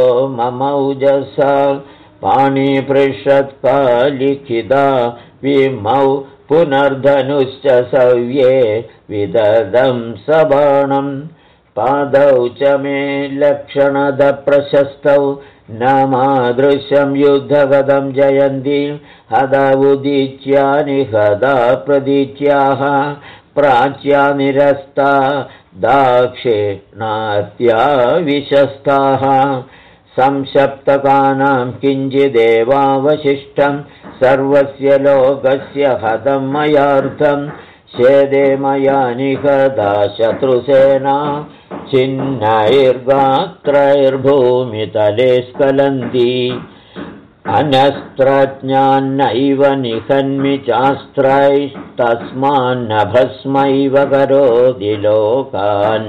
ममौजसा पाणिपृषत्कालिखिता विमौ पुनर्धनुश्च सव्ये विददं सबाणं पादौ च मे लक्षणदप्रशस्तौ न मादृशं युद्धगदं जयन्ती हदा उदीच्यानि हदा प्रदीच्याः प्राच्या निरस्ता दाक्षिणात्या विशस्ताः संशप्तकानां किञ्चिदेवावशिष्टं सर्वस्य लोकस्य हतं मयार्थं शेदे मया निहता शत्रुसेना छिन्नैर्गात्रैर्भूमितले स्खलन्ति अनस्त्रज्ञान्नैव निहन्मि चास्त्रैस्तस्मान्नभस्मैव करोति लोकान्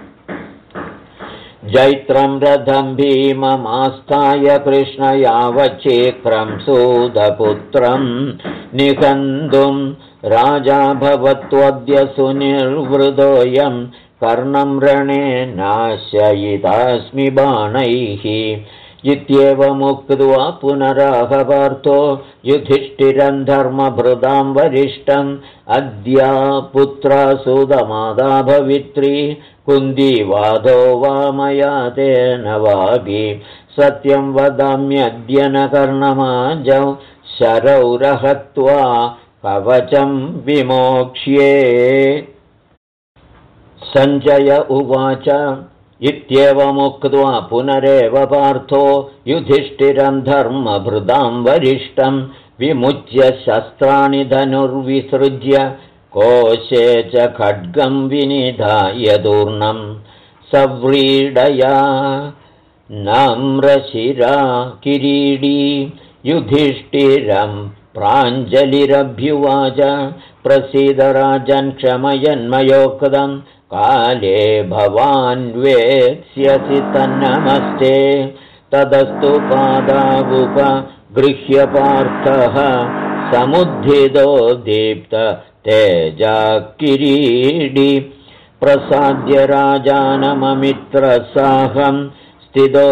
जैत्रं रथं भीममास्थाय कृष्णयावच्छीघ्रं सूतपुत्रं निहन्तुं राजा भवत्वद्य सुनिर्वृतोऽयं कर्णं रणे नाशयितास्मि बाणैः इत्येवमुक्त्वा पुनराहपार्थो युधिष्ठिरं धर्मभृतां वरिष्ठम् अद्या पुत्रा सुदमादा भवित्री कुन्तीवादो वा मया तेन वापि सत्यं वदाम्यद्य न कर्णमाजौ शरौ रहत्वा कवचं विमोक्ष्ये। सञ्जय उवाच इत्येवमुक्त्वा पुनरेव पार्थो युधिष्ठिरं धर्मभृतां वरिष्ठं विमुच्य शस्त्राणि धनुर्विसृज्य कोशे च खड्गं विनिधाय दूर्णं सव्रीडया नम्रशिरा किरीडी युधिष्ठिरं प्राञ्जलिरभ्युवाच प्रसीद राजन् क्षमयन्मयोक्तं काले भवान् वेत्स्यसि तन्नमस्ते तदस्तु पादावुपगृह्य पार्थः समुद्धितो दीप्त तेजा किरीडी प्रसाद्य राजानममित्रसाहं स्थितो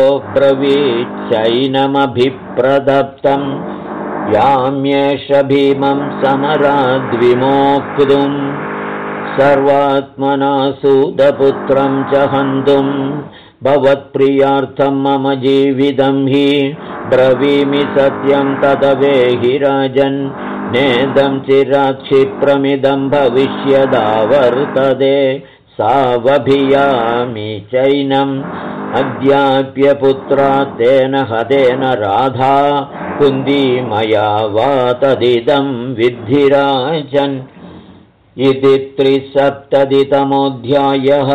ब्रवीच्चैनमभिप्रदप्तं याम्येष भीमं समराद्विमोक्तुं सर्वात्मना सूतपुत्रं च हन्तुं भवत्प्रियार्थं मम जीवितं हि ब्रवीमि सत्यं तदवेहि राजन् नेदं चिराक्षिप्रमिदं भविष्यदावर्तते सावभियामि चैनम् अद्याप्यपुत्रा तेन हतेन राधा कुन्ती मया वा तदिदं विद्धि राजन् इति 370तमोऽध्यायः।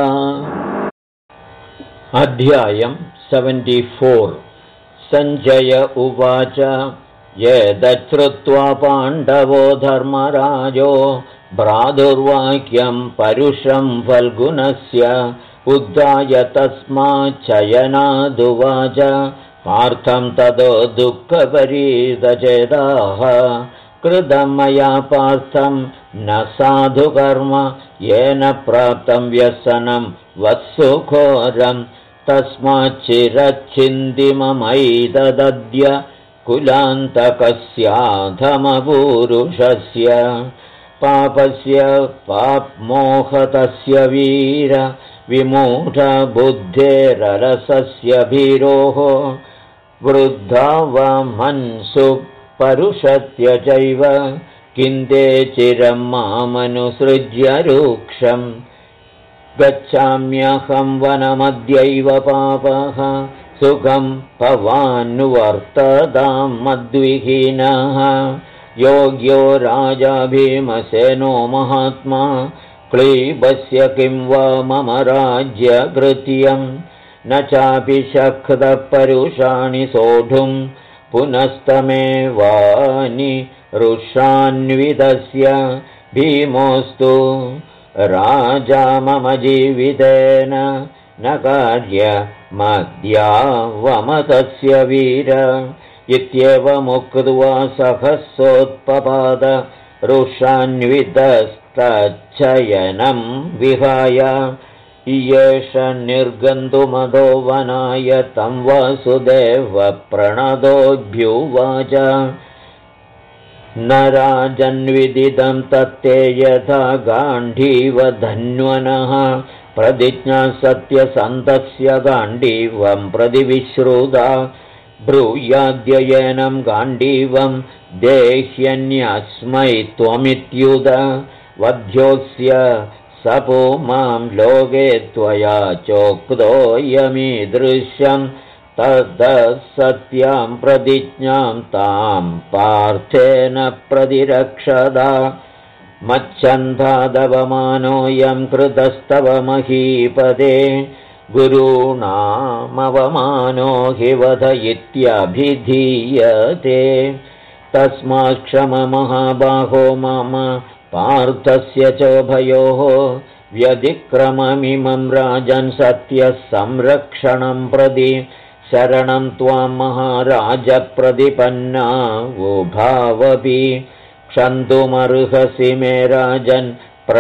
अध्यायं 74। सञ्जय उवाच एतच्छ्रुत्वा पाण्डवो धर्मराजो भ्रातुर्वाक्यं परुषं फल्गुनस्य उद्धाय तस्माच्चयनादुवाच पार्थं ततो दुःखपरीतचेताः कृतं मया पार्थं न साधुकर्म येन प्राप्तं व्यसनं वत्सुघोरं तस्माच्चिरच्छिन्तिममैतदद्य कुलान्तकस्याधमपूरुषस्य पापस्य पाप्मोहतस्य वीर विमूढबुद्धेररसस्य भीरोः वृद्धावमन्सु परुषत्य चैव किन्ते चिरं मामनुसृज्य रूक्षम् गच्छाम्यहं वनमद्यैव पापः सुखं भवान्वर्ततां मद्विहीनः योग्यो राजा भीमसेनो महात्मा क्लीबस्य किं वा मम राज्यकृत्यं न चापि शक्तः परुषाणि सोढुं पुनस्तमेवानि रुषान्वितस्य भीमोऽस्तु राजा मम जीवितेन न कार्यमद्यावमतस्य वीर इत्येवमुक्त्वा सहसोत्पपाद रुषान्वितस्तच्छयनं विहाय येष निर्गन्तुमदो वनाय तं वासुदेव प्रणतोऽभ्युवाच न राजन्विदिदं तत्ते यथा गाण्डीवधन्वनः प्रतिज्ञा सत्यसन्तस्य गाण्डीवं प्रतिविश्रुता ब्रूयाद्ययनं गाण्डीवं देह्यन्यस्मै त्वमित्युद वध्योऽस्य सपो मां लोके त्वया चोक्तोऽयमीदृश्यं ततः सत्यां प्रतिज्ञां तां पार्थेन प्रतिरक्षदा मच्छन्दादवमानोऽयं कृतस्तव महीपदे गुरूणामवमानो हि वध इत्यभिधीयते तस्मात् क्षम महाबाहो मम पार्थस्य चोभयोः व्यतिक्रममिमं राजन् सत्यः संरक्षणं प्रति शरणं त्वां महाराज प्रतिपन्ना उभावपि क्षन्तुमर्हसि मे राजन्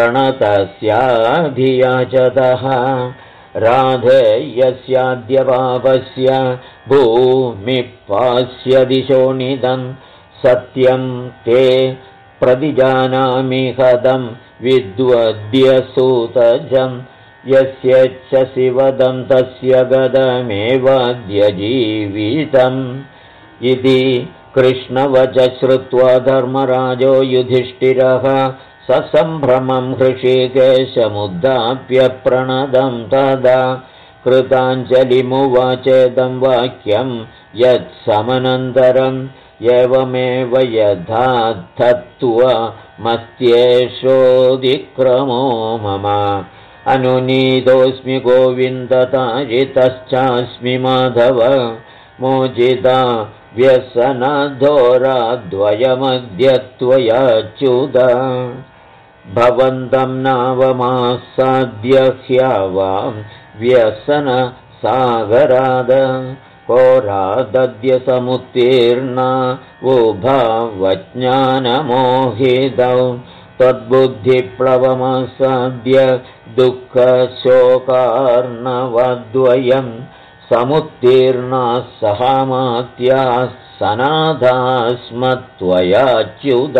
प्रणतस्याभियाचतः राधेयस्याद्य पापस्य भूमिपास्य दिशोनिदं सत्यं ते प्रतिजानामि कथं विद्वद्यसूतजं यस्य च शिवदं तस्य गदमेवाद्य जीवितम् इति कृष्णवच श्रुत्वा धर्मराजो युधिष्ठिरः ससम्भ्रमं हृषीकेशमुद्धाप्य प्रणदं तदा कृताञ्जलिमुवाचेदं वाक्यं यत्समनन्तरम् एवमेव यथार्थत्वमस्त्येषोऽधिक्रमो मम अनुनीतोऽस्मि गोविन्दताजितश्चास्मि माधव मोचिता व्यसनधोराद्वयमद्य त्वयाच्युत भवन्तं नावमासाद्य ह्यावां व्यसनसागराद होरादद्य समुत्तीर्णा उभावज्ञानमोहितौ त्वद्बुद्धिप्लवमासाद्य दुःखशोकार्णवद्वयं समुत्तीर्णाः सहामात्याः सनाथास्मत्त्वयाच्युत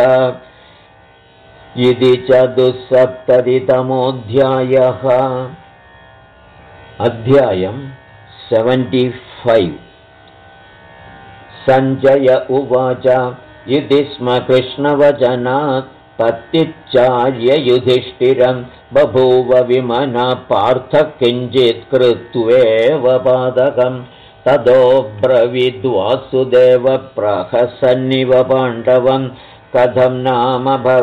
इति चतुस्सप्ततितमोऽध्यायः। अध्यायं 75। सञ्जय उवाच इति स्म कृष्णवचनात् तत्तिच्चार्य युधिष्ठिरं बभूव विमना पार्थ किञ्चित् कृत्वेव पादकं ततो ब्रवीद्वासुदेव प्रहसन्निव पाण्डवं कथं नाम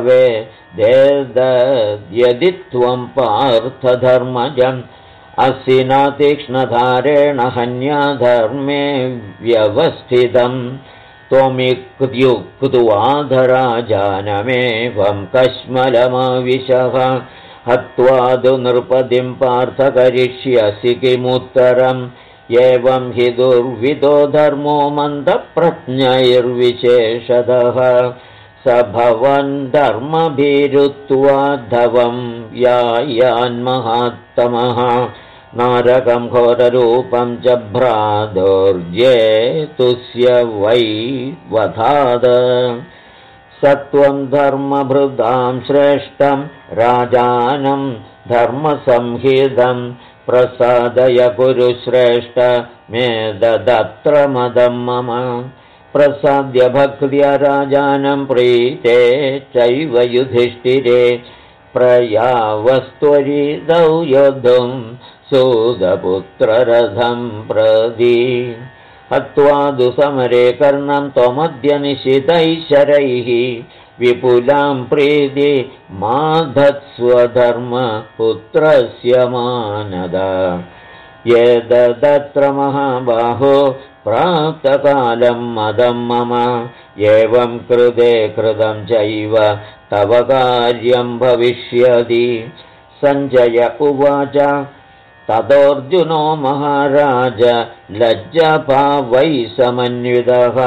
भवेदेतद्यदि त्वं पार्थधर्मजम् असिना तीक्ष्णधारेण हन्याधर्मे व्यवस्थितं त्वमित्युक्त्वाधराजानमेवं कश्मलमाविशः हत्वा तु नृपतिं पार्थ करिष्यसि किमुत्तरम् एवं हि दुर्विदो धर्मो मन्दप्रज्ञैर्विशेषतः स भवन् धर्मभीरुत्वा धवं यायान्महात्तमः नारकं घोररूपं च भ्रातुर्जेतुस्य वै वधाद सत्वं धर्मभृदां श्रेष्ठं राजानं धर्मसंहितं प्रसादय कुरुश्रेष्ठ मे ददत्र मदं मम प्रसाद्य भक्त्या राजानं प्रीते चैव युधिष्ठिरे प्रयावस्त्वरिदौ योद्धुं सूतपुत्ररथं प्रति हत्वा दुसमरे कर्णं त्वमद्य निशितैः शरैः विपुलां प्रीति माधत्स्वधर्मपुत्रस्य मानद एतदत्र महाबाहो प्राप्तकालं मदं मम एवं कृते कृतं चैव तव कार्यं भविष्यति। सञ्जय उवाच ततोऽर्जुनो महाराज लज्जाभावै समन्वितः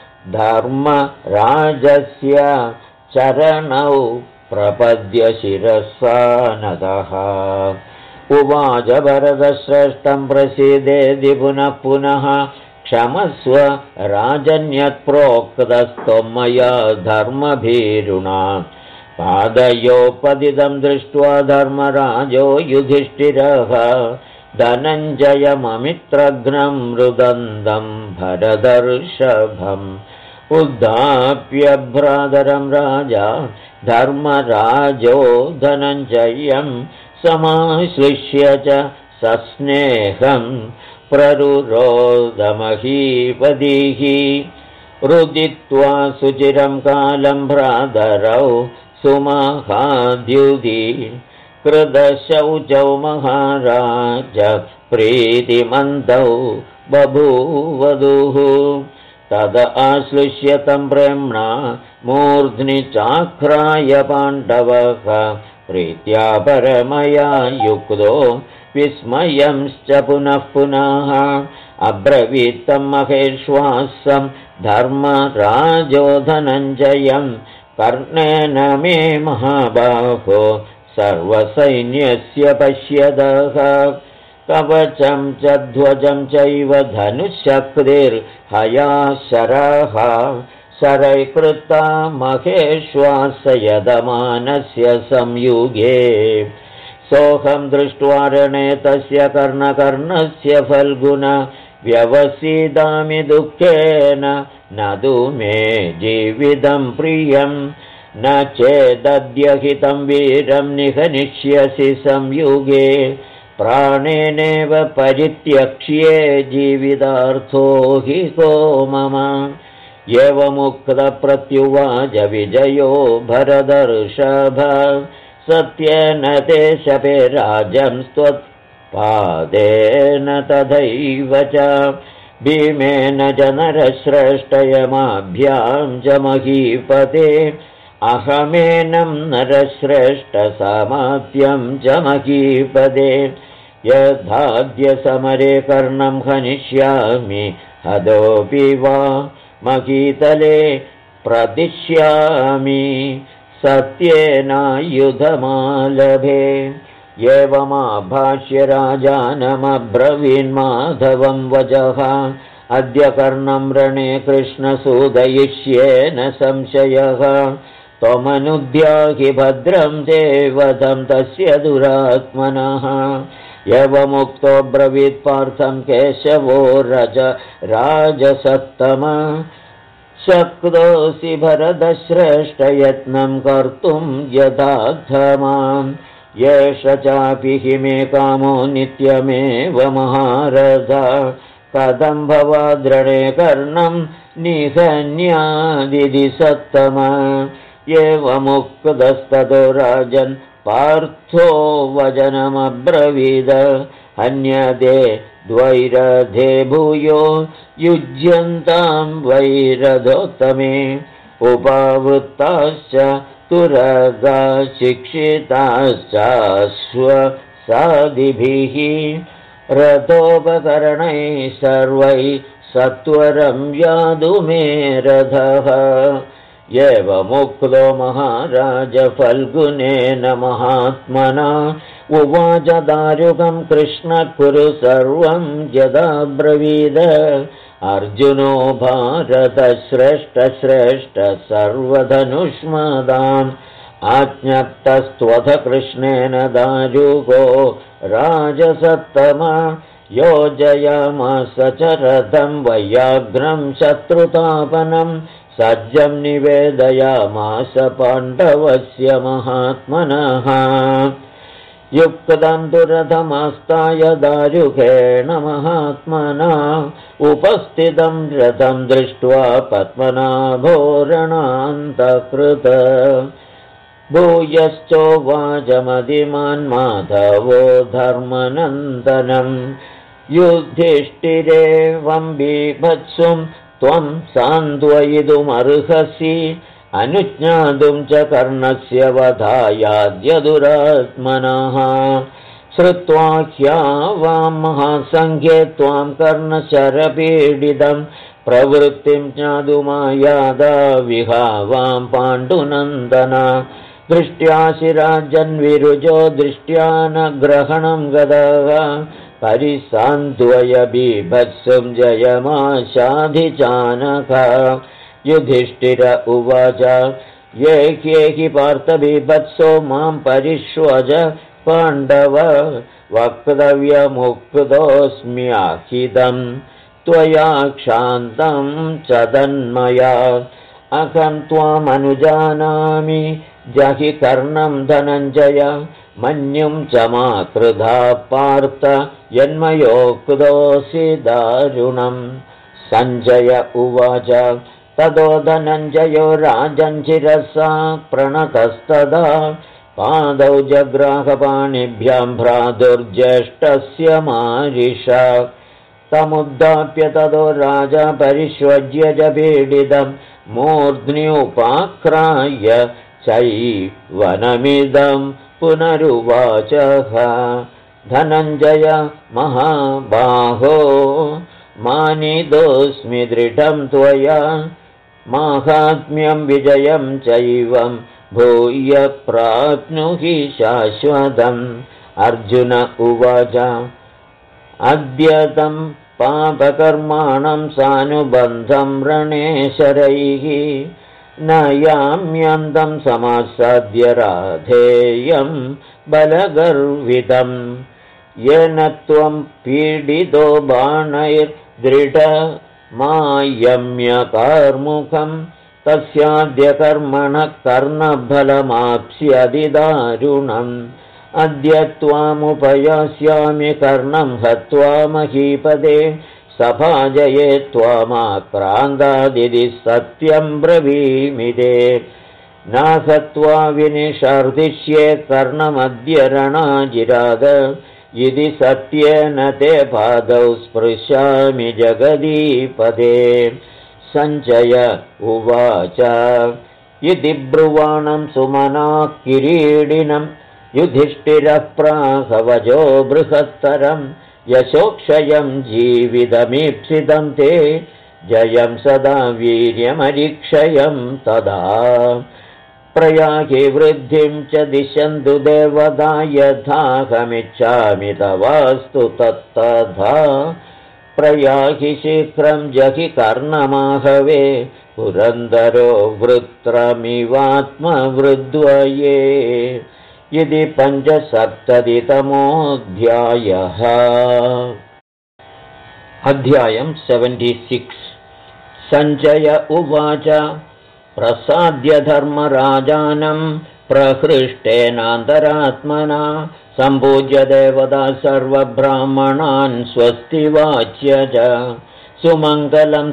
धर्मराजस्य चरणौ प्रपद्य शिरसा नतः उवाच भरतश्रेष्ठं प्रसीदेति पुनः पुनः क्षमस्व राजन्यत्प्रोक्तस्त्वं मया धर्मभीरुणा पादयोपदितं दृष्ट्वा धर्मराजो युधिष्ठिरः धनञ्जयममित्रघ्नं मृदन्दं भरदर्षभम् उद्धाप्य भ्रातरं राजा धर्मराजो धनञ्जयं समाश्लिष्य च सस्नेहं प्ररुरोदमहीपदीः रुदित्वा सुचिरं कालं भ्रातरौ सुमहाद्युधि कृतशौचौ महाराज प्रीतिमन्तौ बभूवधूः तद आश्लिष्य तं प्रेम्णा मूर्ध्नि चाक्राय पाण्डवः प्रीत्या परमया युक्तो विस्मयंश्च पुनः पुनः अब्रवीत्तं महेश्वासं धर्मराजो धनञ्जयं कर्णेन मे महाबाहो सर्वसैन्यस्य पश्यतः कवचं च ध्वजं चैव धनुःशक्तिर्हयाशरः शरैकृता महेश्वासयदमानस्य संयुगे सोऽहं दृष्ट्वा रणे तस्य कर्णकर्णस्य फल्गुन व्यवसीदामि दुःखेन न तु मे जीवितं प्रियं न चेदद्यहितं वीरं निहनिष्यसि संयुगे प्राणेनेव परित्यक्ष्ये जीवितार्थो हि को मम एवमुक्तप्रत्युवाच विजयो भरदर्षभ सत्येन ते शपे राजं त्वत्पादेन तथैव च भीमेन च नरश्रेष्ठयमाभ्यां च महीपते अहमेनं नरश्रेष्ठसामात्यं च महीपदे यथाद्य समरे कर्णं हनिष्यामि हदोऽपि वा महीतले प्रदिश्यामि सत्येनायुधमालभे एवमाभाष्य राजानमब्रवीन्माधवं वचः अद्य कर्णं रणे कृष्णसूदयिष्येन संशयः त्वमनुद्याहि भद्रं देवतं तस्य दुरात्मनः एवमुक्तो ब्रवीत्पार्थं केशवो राजसत्तम शक्तोऽसि भरतश्रेष्ठयत्नं कर्तुं यथार्थमाम् येष चापि हि मे कामो नित्यमेव महारथ कथं भवाद्रणे कर्णं निहन्यादिति सत्तम एवमुक्तस्ततो राजन् पार्थो वचनमब्रवीद हन्यते द्वैरधे भूयो युज्यन्तां वैरधोत्तमे उपावृत्ताश्च तुरगा शिक्षिताश्चाश्वसादिभिः रथोपकरणैः सर्वैः सत्वरं यादुमे रथः एवमुक्तो महाराज फल्गुनेन महात्मना उवाच दारुकं कृष्ण कुरु सर्वं यदाब्रवीद अर्जुनो भारतश्रेष्ठ सर्वधनुष्मदाम् आज्ञप्तस्त्वथ कृष्णेन दारुको राजसत्तम योजयामास च रथं वैयाघ्रं शत्रुतापनं सज्जं निवेदयामास पाण्डवस्य महात्मनः युक्तं तु रथमास्ताय दारुकेण महात्मना उपस्थितं रथं दृष्ट्वा पद्मनाभोरणान्तकृत भूयश्चोवाच मदिमान् माधवो धर्मनन्दनं युधिष्ठिरेवं बीभत्सुं त्वं सान्त्वयितुमर्हसि अनुज्ञातुं च कर्णस्य वधायाद्य दुरात्मनः श्रुत्वा ह्यावां महासङ्ख्ये त्वां कर्णशरपीडितं प्रवृत्तिं ज्ञातुमायादा विहावां पाण्डुनन्दन दृष्ट्या शिराजन्विरुजो दृष्ट्या न ग्रहणं गतः परिसान्द्वय बीभत्सुं जयमाशाधिचानक। युधिष्ठिर उवाच ये ह्येहि पार्थबीभत्सो मां परिष्वज पाण्डव वक्तव्यमुक्तोऽस्म्याखिदं त्वया क्षान्तं च तन्मया। अहं त्वामनुजानामि जहि कर्णं धनञ्जय मन्युं च माकृधा पार्थ यन्मयोक्तोऽसि दारुणम्। सञ्जय उवाच ततो धनञ्जयो राजञ्चिरसा प्रणतस्तदा पादौ जग्राहपाणिभ्यां भ्रातुर्ज्येष्ठस्य मारिषा। तमुद्धाप्य ततो राजा परिष्वज्य च पीडितं मूर्ध्न्युपाक्राय चैवनमिदं पुनरुवाचः धनञ्जय महाबाहो मानितोऽस्मि दृढं त्वया माहात्म्यं विजयं चैवं भूय प्राप्नुहि शाश्वतम्। अर्जुन उवाच अद्यतं पापकर्माणं सानुबन्धं रणेशरैः न याम्यन्तं समासाद्य राधेयं बलगर्वितं। येन त्वं पीडितो बाणैर्दृढमायम्यकार्मुकं तस्याद्य कर्मणः कर्णफलमाप्स्यति दारुणम्। अद्य त्वामुपयास्यामि कर्णं हत्वा महीपदे सभाजये त्वामाक्रान्तादिति सत्यं ब्रवीमि ते। नाहत्वा विनिषर्दिष्ये कर्णमद्य रणाजिराद इति सत्येन ते पादौ स्पृशामि जगदीपदे। सञ्जय उवाच इति ब्रुवाणं सुमना किरीडिनं युधिष्ठिरः प्राहवजो बृहत्तरं यशोक्षयं जीवितमीप्सितं ते जयं सदा वीर्यमरीक्षयं तदा। प्रयाहि वृद्धिं च दिशन्तु देवता यथाहमिच्छामि तवास्तु तत्तथा। प्रयाहि शीघ्रं जहि कर्णमाहवे पुरन्दरो वृत्रमिवात्मवृद्वये। इति 75तमोऽध्यायः। अध्यायं 76। सञ्जय उवाच प्रसाद्य धर्मराजानं प्रहृष्टेनान्तरात्मना सम्पूज्य देवता सर्वब्राह्मणान् स्वस्तिवाच्य च सुमङ्गलं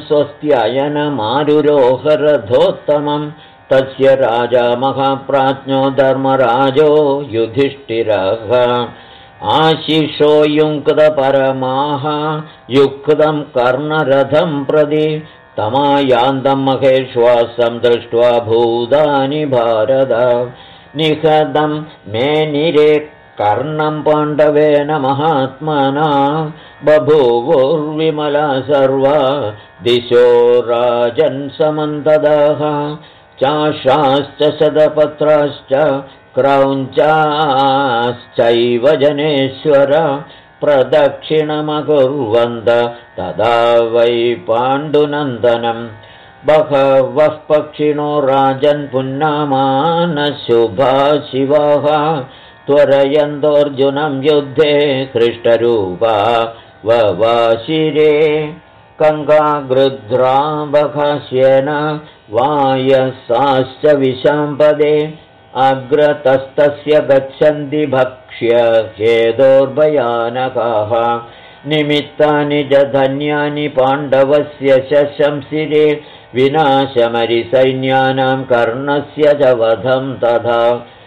स्वस्त्ययनमारुरोहरथोत्तमं तस्य राजा महाप्राज्ञो धर्मराजो युधिष्ठिरः। आशिषो युङ्क्तपरमाः युक्तं कर्णरथं प्रति तमायान्तं महेश्वासं दृष्ट्वा भूतानि भारत। निहतं मेनिरे कर्णं पाण्डवेन महात्मना बभूवुर्विमला सर्वा दिशो राजन्समन्तदाः। चाशाश्च शतपत्राश्च क्रौञ्चाश्चैव जनेश्वर प्रदक्षिणमकुर्वन्त तदा वै पाण्डुनन्दनं। बहवः पक्षिणो राजन् पुन्नामानशुभा शिवाः त्वरयन्तोऽर्जुनं युद्धे हृष्टरूपा ववाशिरे। कङ्कागृध्राबकाश्येन वायसाश्च विशाम्पदे अग्रतस्तस्य गच्छन्ति भक्ष्य हेदोर्भयानकाः। निमित्तानि च धन्यानि पाण्डवस्य शशंसिरे विनाशमरिसैन्यानां कर्णस्य च वधं तथा।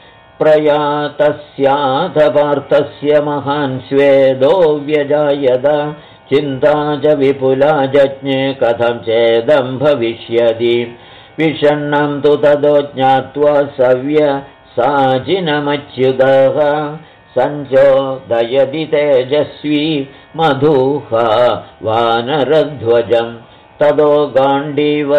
प्रयातस्याथ पार्थस्य महान् स्वेदो व्यजायत चिन्ता च विपुला जज्ञे कथं चेदं भविष्यति। विषण्णं तु ततो ज्ञात्वा सव्यसाचिनमच्युतः सञ्चोदयति तेजस्वी मधुः वानरध्वजं। ततो गाण्डीव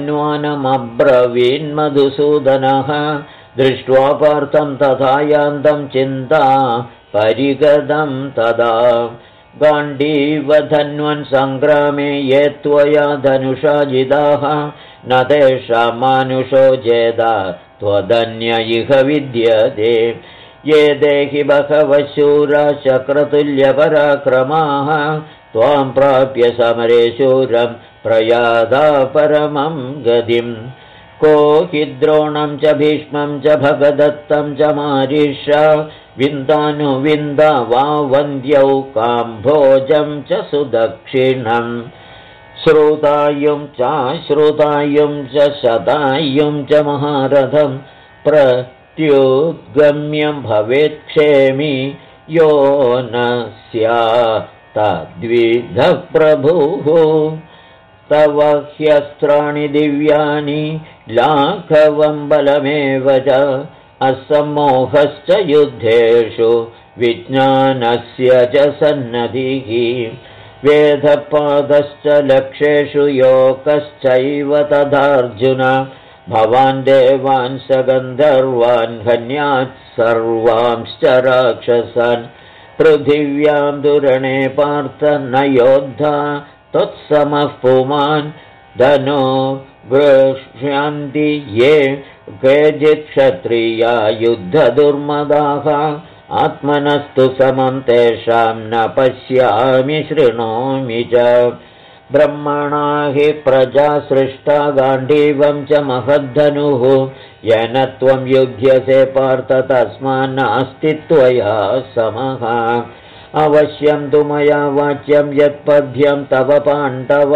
धन्वानमब्रवीन्मधुसूदनः दृष्ट्वा पार्थं तथा यान्तं चिन्ता परिगतं तदा। गाण्डीवधन्वन् सङ्ग्रामे ये त्वया धनुषा जिताः न तेषां मानुषो जेदा त्वदन्य इह विद्यते ये देहि बहवः शूरा चक्रतुल्यपराक्रमाः त्वां प्राप्य समरे शूरं प्रयादा परमं गतिम् को हि द्रोणं च भीष्मं च भगदत्तं च मारीषा विन्दानुविन्दा वा वन्द्यौ काम्भोजं च सुदक्षिणम् श्रुतायुं चाश्रुतायुं च शतायुं च महारथं प्रत्युद्गम्यं भवेत्क्षेमी यो न स्यात्तद्विधः प्रभुः तव ह्यस्त्राणि दिव्यानि लाघवं बलमेव च असम्मोहश्च युद्धेषु विज्ञानस्य च सन्नधिः वेदपादश्च लक्ष्येषु योगश्चैव तथार्जुन भवान् देवान् स गन्धर्वान् हन्यात् सर्वांश्च राक्षसान् पृथिव्यां दुरणे पार्थ न योद्धा त्वत्समः पुमान् धनो गृह्ष्यन्ति ये केचित् क्षत्रिया युद्धदुर्मदाः आत्मनस्तु समं तेषां न पश्यामि शृणोमि च ब्रह्मणा हि प्रजा सृष्टा गाण्डीवं च महद्धनुः येन त्वं युध्यसे पार्थ तस्मान्नास्ति त्वया समः अवश्यं तु मया वाच्यं यत्पद्यं तव पाण्डव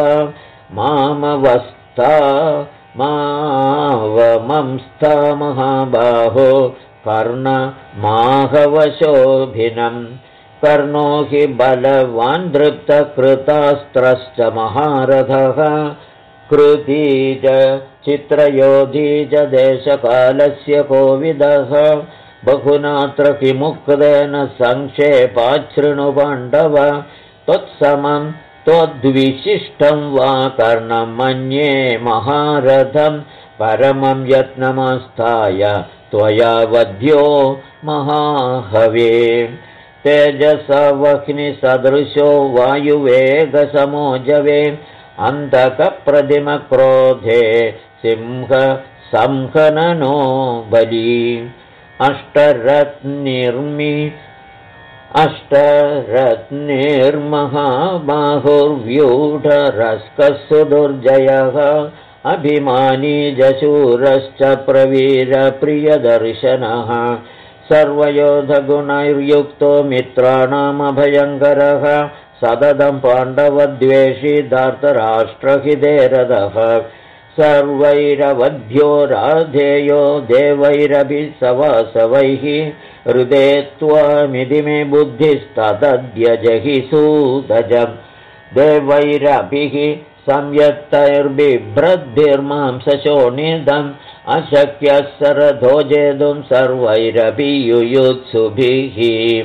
मामंस्था महाबाहो कर्णमाहवशोभिनं कर्णो हि बलवान् दृप्तकृतास्त्रश्च महारथः कृतीज चित्रयोधी च देशकालस्य कोविदः बहुनात्र किमुक्तेन संक्षेपाच्छृणु पाण्डव त्वत्समं त्वद्विशिष्टं वा कर्णं मन्ये महारथं परमं यत्नमस्थाय त्वया वध्यो महाहवे तेजसवह्निसदृशो वायुवेगसमोजवे अन्तकप्रतिमक्रोधे सिंहसंहननो बली अष्टरत्निर्महाबाहुर्व्यूढरस्कः सुदुर्जयः अभिमानी जशूरश्च प्रवीरप्रियदर्शनः सर्वयोधगुणैर्युक्तो मित्राणामभयङ्करः सततं पाण्डवद्वेषी धार्तराष्ट्रहितेरदः सर्वैरवध्यो राधेयो देवैरपि सवासवैः हृदे त्वामिति मे बुद्धिस्तदद्य जहि सूतजम् देवैरभिः संयत्तैर्बिभ्रद्भिर्मां सशोणिदम् अशक्यः सरथो जेतुं सर्वैरपि युयुत्सुभिः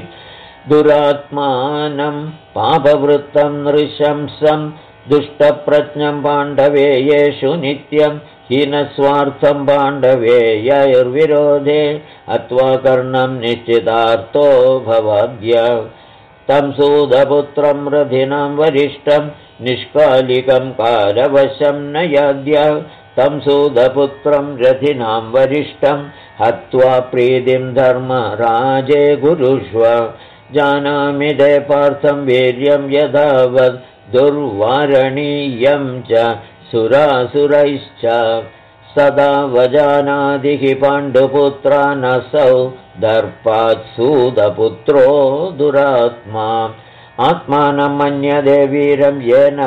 दुरात्मानं पापवृत्तं नृशंसं दुष्टप्रज्ञं पाण्डवेयेषु नित्यं हीनस्वार्थं पाण्डवेयैर्विरोधे अत्वा कर्णं निश्चितार्थो भवाद्य तं सूदपुत्रं रथिनां वरिष्ठं निष्कालिकं कालवशं न याद्य तं सूदपुत्रं रथिनां वरिष्ठं हत्वा प्रीतिं धर्मराजे गुरुष्व जानामि ते पार्थं वीर्यं यथावत् दुर्वारणीयं च सुरासुरैश्च सदा वजानादिः पाण्डुपुत्रानसौ दर्पात् सूदपुत्रो दुरात्मा आत्मानं मन्यते वीरं येन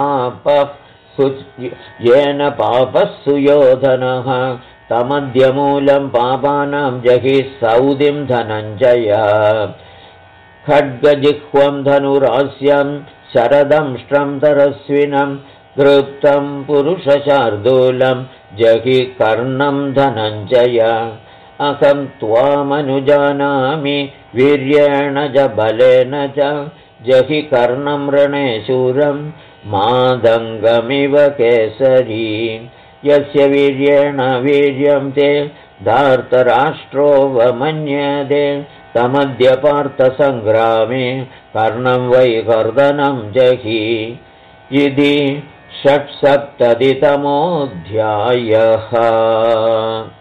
पापः सुयोधनः तमद्यमूलं पापानां जहि सौदिं धनञ्जय खड्गजिह्वं धनुरास्यं शरदंष्ट्रं तरस्विनं दृप्तं पुरुषशार्दूलं जहि कर्णं धनञ्जय अहं त्वामनुजानामि वीर्येण च बलेन च जहि कर्णं रणे शूरं मादङ्गमिव केसरी यस्य वीर्येण वीर्यं ते धार्तराष्ट्रो वमन्यते तमद्यपार्थसङ्ग्रामे कर्णं वै कर्दनं जहि इति 66तमोऽध्यायः।